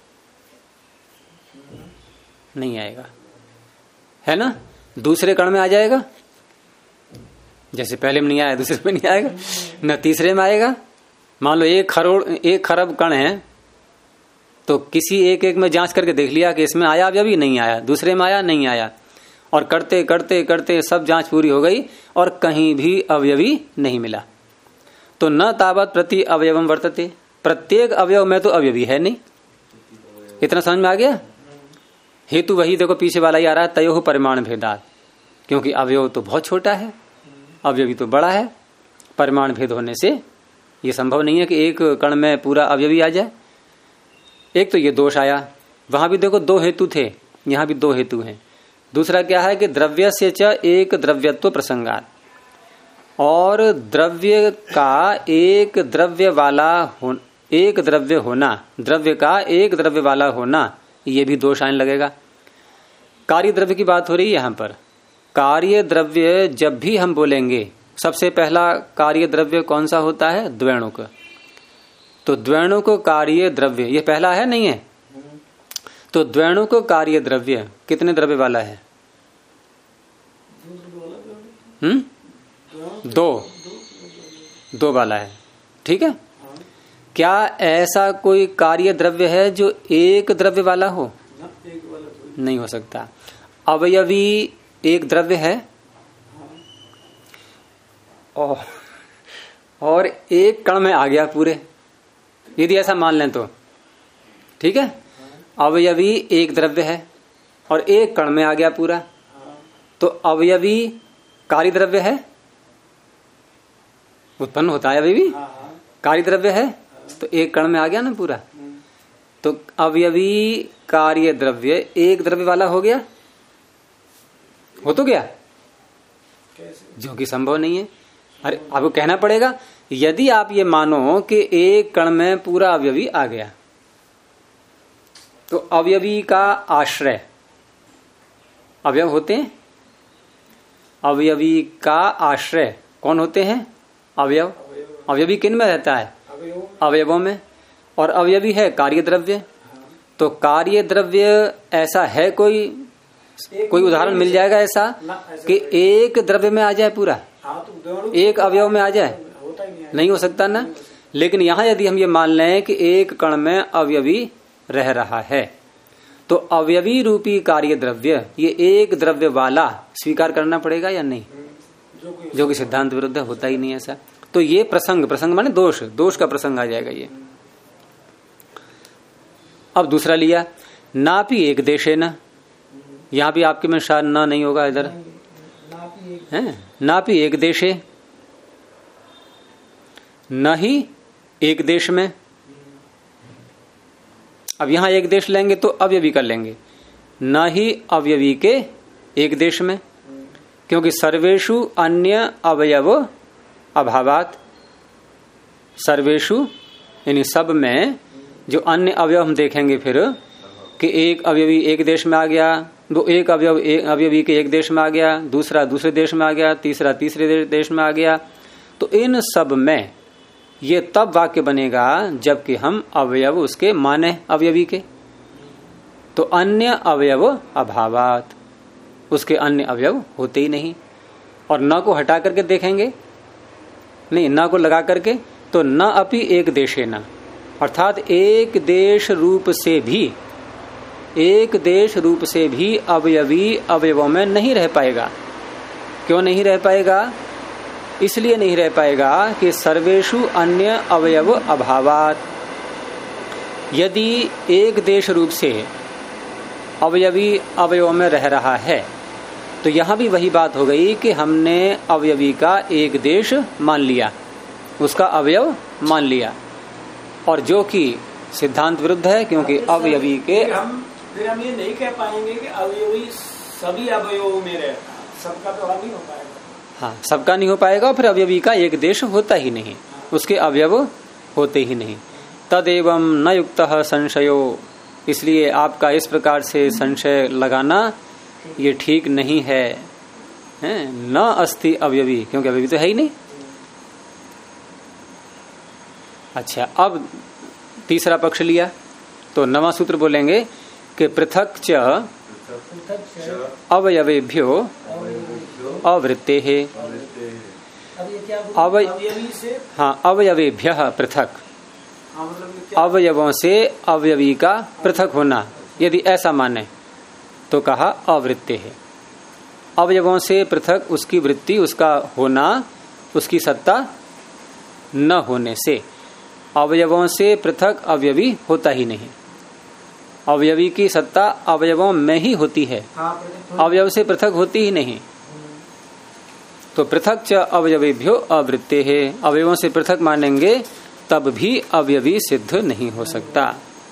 A: नहीं आएगा, है ना? दूसरे कण में आ जाएगा, जैसे पहले में नहीं आया दूसरे में नहीं आएगा, न तीसरे में आएगा। मान लो 1 खरब कण है, तो किसी एक एक में जांच करके देख लिया कि इसमें आया अवयवी, नहीं आया, दूसरे में आया, नहीं आया, और करते करते करते सब जांच पूरी हो गई और कहीं भी अवयवी नहीं मिला। तो न तावत प्रति अवयवम वर्तते, प्रत्येक अवयव में तो अवयवी है नहीं। इतना समझ में आ गया? हेतु वही देखो पीछे वाला ही आ रहा है, तयोः परिमाण भेदात, क्योंकि अवयव तो बहुत छोटा है, अवयवी तो बड़ा है। परिमाण भेद होने से ये संभव नहीं है कि एक कण में पूरा अवयवी आ जाए। एक तो ये दोष आया, वहां भी देखो 2 हेतु थे, यहां भी 2 हेतु हैं। दूसरा क्या है कि द्रव्य से च एक द्रव्यत्व प्रसंगात, और द्रव्य का एक द्रव्य वाला एक द्रव्य होना, द्रव्य का एक द्रव्य वाला होना, ये भी दोष आने लगेगा। कार्य द्रव्य की बात हो रही है यहां पर। कार्य द्रव्य जब भी हम बोलेंगे, सबसे पहला कार्य द्रव्य कौन सा होता है? द्वैणुक। तो द्वैणुक कार्य द्रव्य ये पहला है, नहीं है? तो द्वैणुक कार्य द्रव्य कितने द्रव्य वाला है? 2 वाला है, ठीक है। क्या ऐसा कोई कार्य द्रव्य है जो एक द्रव्य वाला हो? नहीं हो सकता। अवयवी एक द्रव्य है, और एक कण में आ गया पूरे, यदि ऐसा मान लें तो ठीक है। अवयवी एक द्रव्य है और एक कण में आ गया पूरा, तो अवयवी कार्य द्रव्य है, उत्पन्न होता है अवयवी कार्य द्रव्य है, तो एक कण में आ गया ना पूरा, तो अवयवी कार्य द्रव्य एक द्रव्य वाला हो गया, हो तो गया, जो कि संभव नहीं है। अरे आपको कहना पड़ेगा, यदि आप ये मानो कि एक कण में पूरा अवयवी आ गया, तो अवयवी का आश्रय अवयव होते हैं, अवयवी का आश्रय कौन होते हैं? अवयव। अवयवी किन में रहता है? अवयवों में। और अवयवी है कार्य द्रव्य, तो कार्य द्रव्य ऐसा है कोई उदाहरण मिल जाएगा ऐसा कि एक द्रव्य में आ जाए पूरा, एक अवयव में आ जाए? नहीं हो सकता ना। लेकिन यहां यदि हम ये मान लें कि एक कण में अवयवी रह रहा है, तो अवयवी रूपी कार्य द्रव्य ये एक द्रव्य वाला स्वीकार करना पड़ेगा या नहीं? जो कि सिद्धांत विरुद्ध होता ही नहीं ऐसा। तो ये प्रसंग माने दोष का प्रसंग आ जाएगा ये। अब दूसरा लिया, नापी एक देशे न, यहां भी आपके में शायद ना नहीं होगा इधर है, नापी एक देशे, न ही एक देश में। अब यहां एक देश लेंगे तो अवयवी कर लेंगे, न ही अवयवी के एक देश में, क्योंकि सर्वेषु अन्य अवयव अभावात, सर्वेषु यानी सब में जो अन्य अवयव हम देखेंगे फिर कि एक अवयवी एक देश में आ गया, दो एक अवयवी के एक देश में आ गया, दूसरा दूसरे देश में आ गया, तीसरा तीसरे देश में आ गया, तो इन सब में ये तब वाक्य बनेगा जबकि हम अवयव उसके माने अवयवी के। तो अन्य अवयव अभावात, उसके अन्य अवयव होते ही नहीं। और न को हटा करके देखेंगे, नहीं न को लगा करके, तो न अपि एक देशे न, अर्थात एक देश रूप से भी अवयवी अवयवों में नहीं रह पाएगा। क्यों नहीं रह पाएगा? इसलिए नहीं रह पाएगा कि सर्वेषु अन्य अवयव अभावात, यदि एक देश रूप से अवयवी अवयवों में रह रहा है, तो यहां भी वही बात हो गई कि हमने अवयवी का एक देश मान लिया, उसका अवयव मान लिया, और जो कि सिद्धांत विरुद्ध है, क्योंकि अवयवी के
B: फिर हम ये नहीं कह पाएंगे कि अवयवी सभी अवयवों में रहता, सबका तो नहीं हो पाएगा।
A: हाँ, सबका नहीं हो पाएगा, फिर अवयवी का एक देश होता ही नहीं, उसके अवयव होते ही नहीं। तदेवं न युक्तः संशयो, इसलिए आपका इस प्रकार से संशय लगाना ये ठीक नहीं है, न अस्ति अवयवी, क्योंकि अवयवी तो है ही नहीं। अच्छा, अब तीसरा पक्ष लिया तो नवा सूत्र बोलेंगे कि पृथक च अवयवेभ्यो अवृत्ते है, अवयवेभ्य पृथक, अवयवों से अवयवी का पृथक होना, यदि ऐसा माने तो कहा अवृत्ते है। अवयवों से पृथक उसकी वृत्ति, उसका होना, उसकी सत्ता न होने से अवयवों से पृथक अवयवी होता ही नहीं। अवयवी की सत्ता अवयवों में ही होती है, अवयव से पृथक होती ही नहीं। तो पृथक च अवयवेभ्यो अवृत्ते है, अवयवों से पृथक मानेंगे तब भी अवयवी सिद्ध नहीं हो सकता।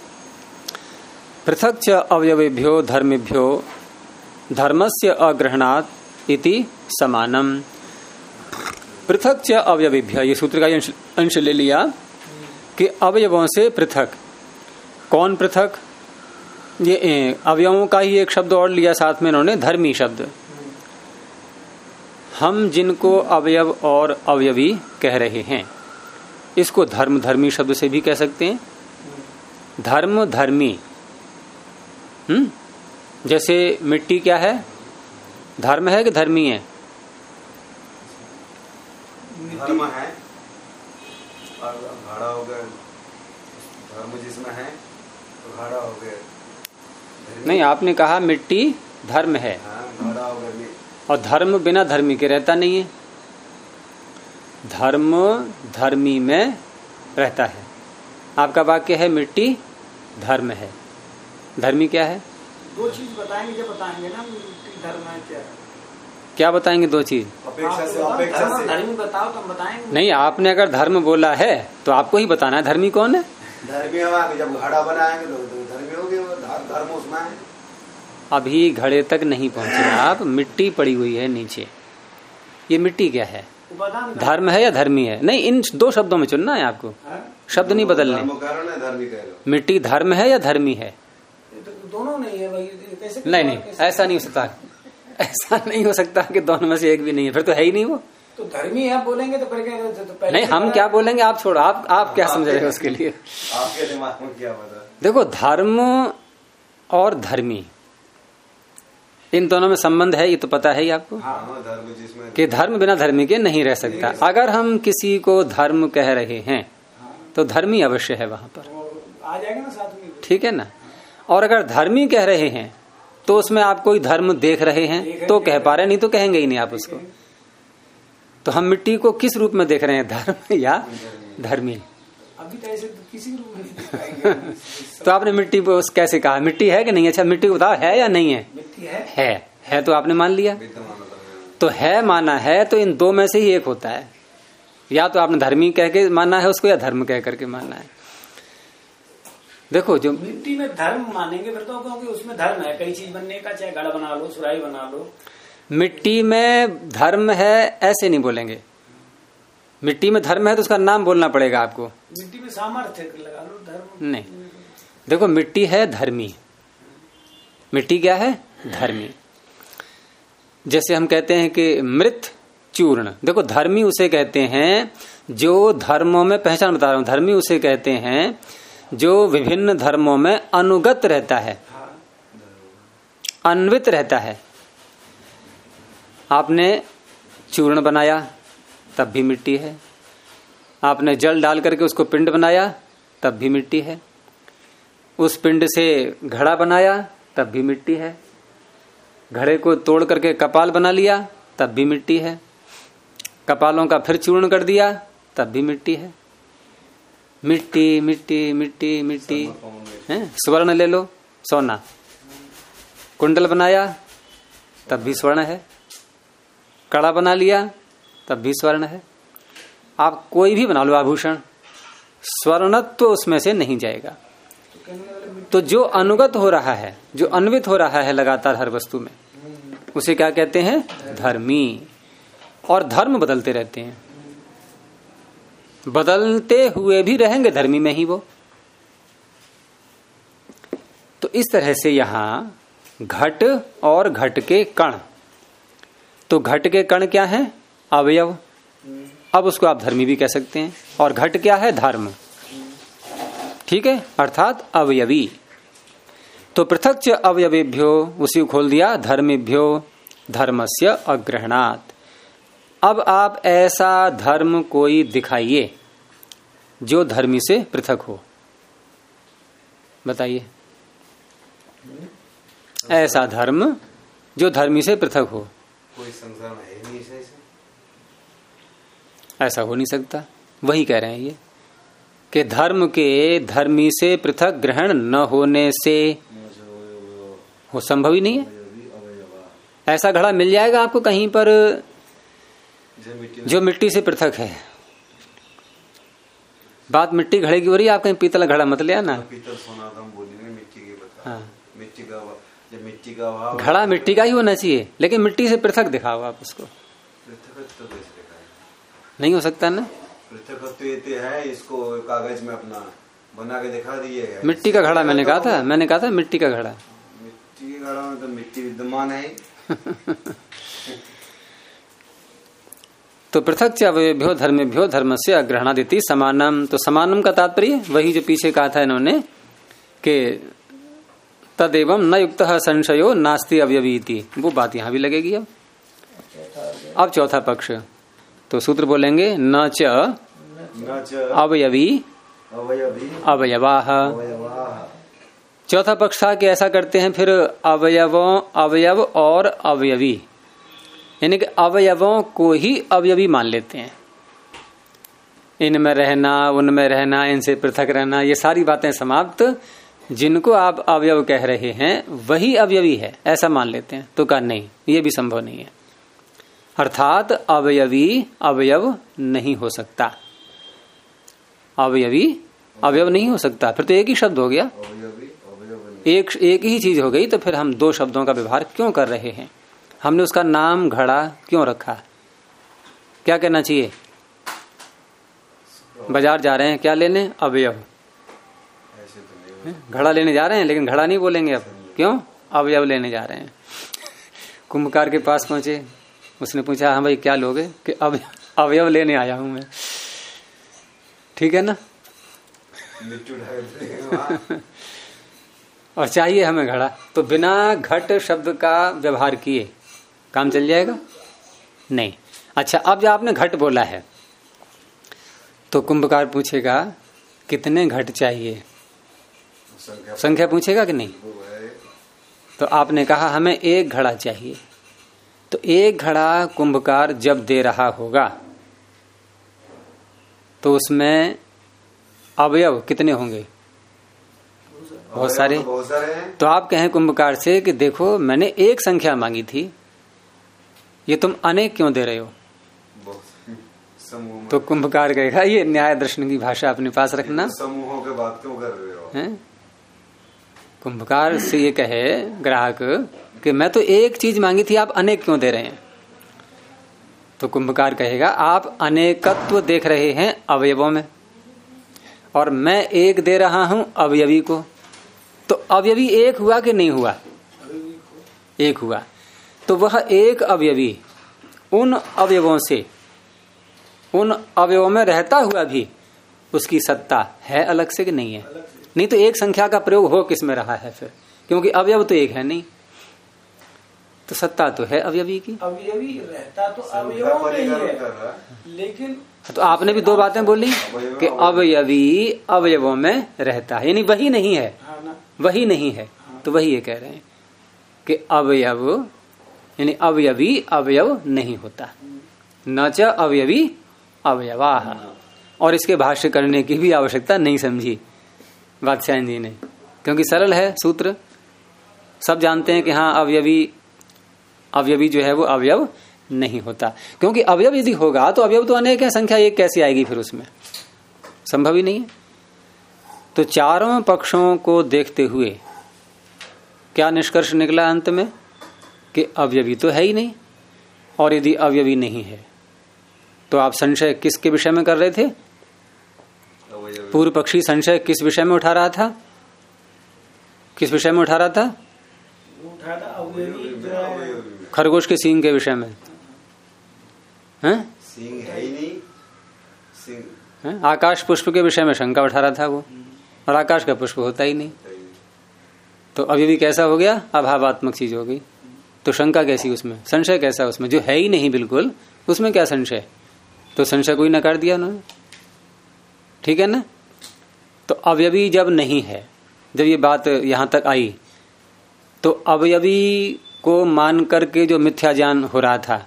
A: पृथक च अवयवेभ्यो धर्मेभ्यो धर्मस्य अग्रहणात् इति समानम। पृथक च अवयवेभ्य, ये सूत्र का अंश ले लिया कि अवयवों से पृथक। कौन पृथक? ये अवयवों का ही एक शब्द और लिया साथ में इन्होंने, धर्मी शब्द। हम जिनको अवयव और अवयवी कह रहे हैं, इसको धर्म धर्मी शब्द से भी कह सकते हैं। धर्म धर्मी, जैसे मिट्टी क्या है? धर्म है कि धर्मी है?
C: धर्म है और घड़ा हो गया, धर्म जिसमें है तो घड़ा हो गया।
A: नहीं, आपने कहा मिट्टी धर्म है,
C: घड़ा हो गया,
A: और धर्म बिना धर्मी के रहता नहीं है। धर्म धर्मी में रहता है। आपका वाक्य है मिट्टी धर्म है। धर्मी क्या है?
B: दो चीज बताएंगे जब बताएंगे ना मिट्टी धर्म है
A: क्या बताएंगे? दो चीज
C: अपेक्षा से
B: धर्मी बताओ तो हम बताएंगे।
A: नहीं, आपने अगर धर्म बोला है तो आपको ही बताना है धर्मी कौन है।
C: धर्मी हमारे जब घड़ा बनाएंगे तो धर्मी हो गए, धर्म उसमें है।
A: अभी घड़े तक नहीं पहुंचे आप, मिट्टी पड़ी हुई है नीचे। ये मिट्टी क्या है? धर्म है या धर्मी है? नहीं, इन दो शब्दों में चुनना है आपको, शब्द नहीं बदलने। मिट्टी धर्म है या धर्मी है?
B: दोनों नहीं है भाई, कैसे?
A: नहीं, ऐसा नहीं हो सकता। ऐसा नहीं हो सकता कि दोनों में से एक भी नहीं है, फिर तो है ही नहीं वो।
B: तो धर्मी है बोलेंगे तो फिर क्या?
A: नहीं, हम क्या बोलेंगे आप छोड़ो। आप क्या समझ रहे हो उसके लिए?
C: आपके दिमाग में क्या पता?
A: देखो, धर्म और धर्मी इन दोनों में संबंध है, ये तो पता है ही आपको।
C: हाँ, धर्म जिसमें
A: कि धर्म बिना धर्मी के नहीं रह सकता। अगर हम किसी को धर्म कह रहे हैं तो धर्मी अवश्य है वहां पर,
B: आ जाएगा ना साथ में,
A: ठीक है ना। और अगर धर्मी कह रहे हैं तो उसमें आप कोई धर्म देख रहे हैं तो कह पा रहे, नहीं तो कहेंगे ही नहीं आप उसको। तो हम मिट्टी को किस रूप में देख रहे हैं, धर्म या धर्मी?
B: अभी तो ऐसे किसी रूप में नहीं दिखाएंगे।
A: तो आपने मिट्टी को कैसे कहा? मिट्टी है कि नहीं? अच्छा, मिट्टी को बताओ है या नहीं है?
B: मिट्टी है
A: तो आपने मान लिया। तो है माना है तो इन दो में से ही एक होता है। या तो आपने धर्मी कह के मानना है उसको, या धर्म कह करके मानना है। देखो, जो
B: मिट्टी में धर्म मानेंगे फिर तो, क्योंकि उसमें धर्म है कई चीज बनने का, चाहे घड़ा बना लो, सुराही बना लो।
A: मिट्टी में धर्म है ऐसे नहीं बोलेंगे। मिट्टी में धर्म है तो उसका नाम बोलना पड़ेगा आपको।
B: मिट्टी में सामर्थ्य लगा लो, धर्म
A: नहीं। देखो, मिट्टी है धर्मी। मिट्टी क्या है? धर्मी। जैसे हम कहते हैं कि मृत चूर्ण, देखो धर्मी उसे कहते हैं जो धर्मों में, पहचान बता रहा हूं, धर्मी उसे कहते हैं जो विभिन्न धर्मों में अनुगत रहता है, अन्वित रहता है। आपने चूर्ण बनाया तब भी मिट्टी है, आपने जल डाल करके उसको पिंड बनाया तब भी मिट्टी है, उस पिंड से घड़ा बनाया तब भी मिट्टी है, घड़े को तोड़ करके कपाल बना लिया तब भी मिट्टी है, कपालों का फिर चूर्ण कर दिया तब भी मिट्टी है। मिट्टी मिट्टी मिट्टी मिट्टी है। स्वर्ण ले लो, सोना। कुंडल बनाया तब भी स्वर्ण है, कड़ा बना लिया तब भी स्वर्ण है। आप कोई भी बना लो आभूषण, स्वर्णत्व उसमें से नहीं जाएगा। तो जो अनुगत हो रहा है, जो अन्वित हो रहा है लगातार हर वस्तु में, उसे क्या कहते हैं? धर्मी। और धर्म बदलते रहते हैं, बदलते हुए भी रहेंगे धर्मी में ही वो। तो इस तरह से यहां घट और घट के कण, तो घट के कण क्या है? अवयव। अब उसको आप धर्मी भी कह सकते हैं। और घट क्या है? धर्म, ठीक है, अर्थात अवयवी। तो पृथक च अवयवेभ्यो, उसी को खोल दिया, धर्मेभ्यो धर्मस्य अग्रहणात्। अब आप ऐसा धर्म कोई दिखाइए जो धर्मी से पृथक हो, बताइए। ऐसा धर्म जो धर्मी से पृथक हो।
C: कोई संसार में है नहीं ऐसे।
A: ऐसा हो नहीं सकता। वही कह रहे हैं ये कि धर्म के धर्मी से पृथक ग्रहण न होने से वो संभव ही नहीं है। ऐसा घड़ा मिल जाएगा आपको कहीं पर जो मिट्टी से पृथक है। बात मिट्टी घड़े की हो रही है, आप कहीं पीतल घड़ा मत ले आना।
C: पीतल सोना तो हम बोलेंगे, मिट्टी की बता।
A: हाँ,
C: मिट्टी का, जब मिट्टी का अभाव,
A: घड़ा मिट्टी का ही होना चाहिए, लेकिन मिट्टी से पृथक दिखाओ आप उसको।
C: पृथक तो
A: नहीं हो सकता ना।
C: पृथक तो ये है, इसको कागज में अपना बना के दिखा दिए।
A: मिट्टी का घड़ा मैंने कहा था मिट्टी का घड़ा।
C: मिट्टी के घड़ा में तो मिट्टी विद्यमान है।
A: तो पृथक च अवयभ्यो धर्मेभ्यो धर्मस्य अग्रहणादिति समानम। तो समानम का तात्पर्य वही जो पीछे कहा था इन्होंने कि तदेवं न युक्तः संशयो नास्ति अवयवीति, वो बात यहां भी लगेगी। अब चौथा पक्ष, तो सूत्र बोलेंगे न च अवयवी अवयवाः। चौथा पक्ष था कि ऐसा करते हैं फिर अवयव और अवयवी, यानी कि अवयवों को ही अवयवी मान लेते हैं। इनमें रहना, उनमें रहना, इनसे पृथक रहना, ये सारी बातें समाप्त। जिनको आप अवयव कह रहे हैं वही अवयवी है, ऐसा मान लेते हैं। तो कहा नहीं, ये भी संभव नहीं है। अर्थात अवयवी अवयव नहीं हो सकता, अवयवी अवयव नहीं हो सकता। फिर तो एक ही शब्द हो गया, एक ही चीज हो गई। तो फिर हम दो शब्दों का व्यवहार क्यों कर रहे हैं? हमने उसका नाम घड़ा क्यों रखा? क्या कहना चाहिए? बाजार जा रहे हैं, क्या लेने? अवयव। घड़ा लेने जा रहे हैं, लेकिन घड़ा नहीं बोलेंगे अब। क्यों? अवयव लेने जा रहे हैं। कुंभकार के पास पहुंचे, उसने पूछा, हाँ भाई क्या लोगे? कि अवयव लेने आया हूं मैं। ठीक है ना? और चाहिए हमें घड़ा। तो बिना घट शब्द का व्यवहार किए काम चल जाएगा? नहीं। अच्छा, अब जब आपने घट बोला है तो कुंभकार पूछेगा कितने घट चाहिए? संख्या पूछेगा कि नहीं? तो आपने कहा हमें एक घड़ा चाहिए। तो एक घड़ा कुंभकार जब दे रहा होगा तो उसमें अवयव कितने होंगे? बहुत सारे। तो आप कहें कुंभकार से कि देखो मैंने एक संख्या मांगी थी, ये तुम अनेक क्यों दे रहे हो? तो कुंभकार कहेगा ये न्याय दर्शन की भाषा अपने पास रखना।
C: समूहों के बात क्यों कर रहे हो?
A: हैं? कुंभकार से ये कहे ग्राहक कि मैं तो एक चीज मांगी थी, आप अनेक क्यों दे रहे हैं? तो कुंभकार कहेगा आप अनेकत्व देख रहे हैं अवयवों में, और मैं एक दे रहा हूं अवयवी को। तो अवयवी एक हुआ कि नहीं हुआ? एक हुआ। तो वह एक अवयवी उन अवयवों से, उन अवयवों में रहता हुआ भी उसकी सत्ता है अलग से कि नहीं है? नहीं तो एक संख्या का प्रयोग हो किस में रहा है फिर? क्योंकि अवयव तो एक है नहीं, तो सत्ता तो है अवयवी की।
B: अवयवी रहता तो अवयवों में ही है, लेकिन
A: तो आपने भी दो बातें बोली कि अवयवी अवयवों में रहता है, यानी वही नहीं है। वही नहीं है। तो वही ये कह रहे हैं कि अवयव यानी अवयवी अवयव नहीं होता, न च अवयवी अवयवाः। और इसके भाष्य करने की भी आवश्यकता नहीं समझी वात्स्यायन जी ने, क्योंकि सरल है सूत्र। सब जानते हैं कि हाँ अवयवी जो है वो अवयव नहीं होता। क्योंकि अवयव यदि होगा तो अवयव तो अनेक है, संख्या एक कैसे आएगी फिर? उसमें संभव ही नहीं है। तो चारों पक्षों को देखते हुए क्या निष्कर्ष निकला अंत में? कि अवयवी तो है ही नहीं। और यदि अवयवी नहीं है तो आप संशय किसके विषय में कर रहे थे? पूर्व पक्षी संशय किस विषय में उठा रहा था? किस विषय में उठा रहा था? खरगोश के सींग के विषय में। हैं?
C: सींग है ही नहीं। सींग
A: आकाश पुष्प के विषय में शंका उठा रहा था वो, और आकाश का पुष्प होता ही नहीं। तो अभी कैसा हो गया? अभावात्मक चीज हो गई। तो शंका कैसी उसमें? संशय कैसा उसमें? जो है ही नहीं बिल्कुल, उसमें क्या संशय? तो संशय कोई नकार दिया उन्होंने। ठीक है ना? तो अवयवी जब नहीं है, जब ये बात यहां तक आई, तो अवयवी को मान करके जो मिथ्या ज्ञान हो रहा था,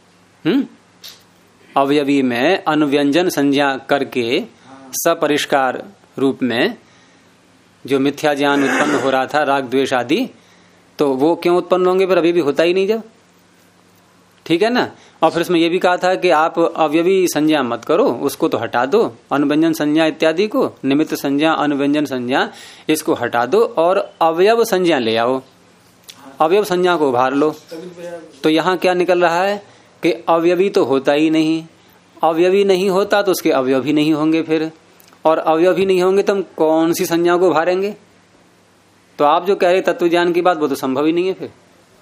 A: अवयवी में अनुव्यंजन संज्ञा करके सपरिष्कार रूप में जो मिथ्या ज्ञान उत्पन्न हो रहा था, राग द्वेष आदि, तो वो क्यों उत्पन्न होंगे? पर अभी भी होता ही नहीं जब। ठीक है ना? और फिर इसमें यह भी कहा था कि आप अवयवी संज्ञा मत करो, उसको तो हटा दो, अनुव्यंजन संज्ञा इत्यादि को, निमित्त संज्ञा, अनुव्यंजन संज्ञा, इसको हटा दो और अवयव संज्ञा ले आओ, अवयव संज्ञा को उभार लो। तो यहाँ क्या निकल रहा है कि अवयवी तो होता ही नहीं, अवयवी नहीं होता तो उसके अवयव ही नहीं होंगे फिर, और अवयव ही नहीं होंगे तो हम कौन सी संज्ञा को उभारेंगे? तो आप जो कह रहे तत्व ज्ञान की बात, वो तो संभव ही नहीं है। फिर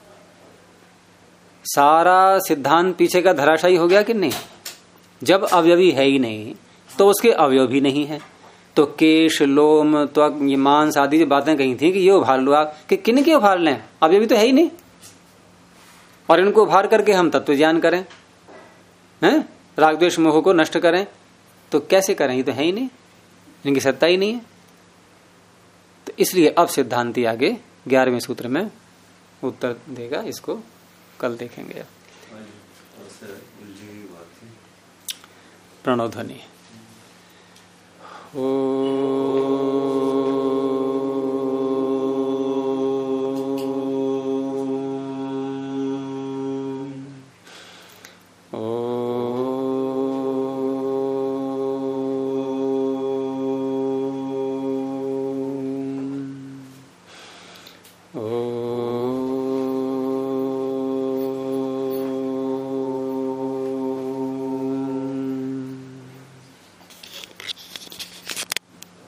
A: सारा सिद्धांत पीछे का धराशायी हो गया कि नहीं? जब अवयवी है ही नहीं तो उसके अवयव भी नहीं है। तो केश, लोम, त्वक, ये मांस आदि जो बातें कही थी कि ये उभार लो आप, कि किन के उभार लें? अवयवी तो है ही नहीं, और इनको उभार करके हम तत्व ज्ञान करें, हैं? राग द्वेष मोह को नष्ट करें, तो कैसे करें? ये तो है ही नहीं, इनकी सत्ता ही नहीं है। तो इसलिए अब सिद्धांती आगे 11वें सूत्र में उत्तर देगा, इसको कल देखेंगे। प्रणव ध्वनि। ओ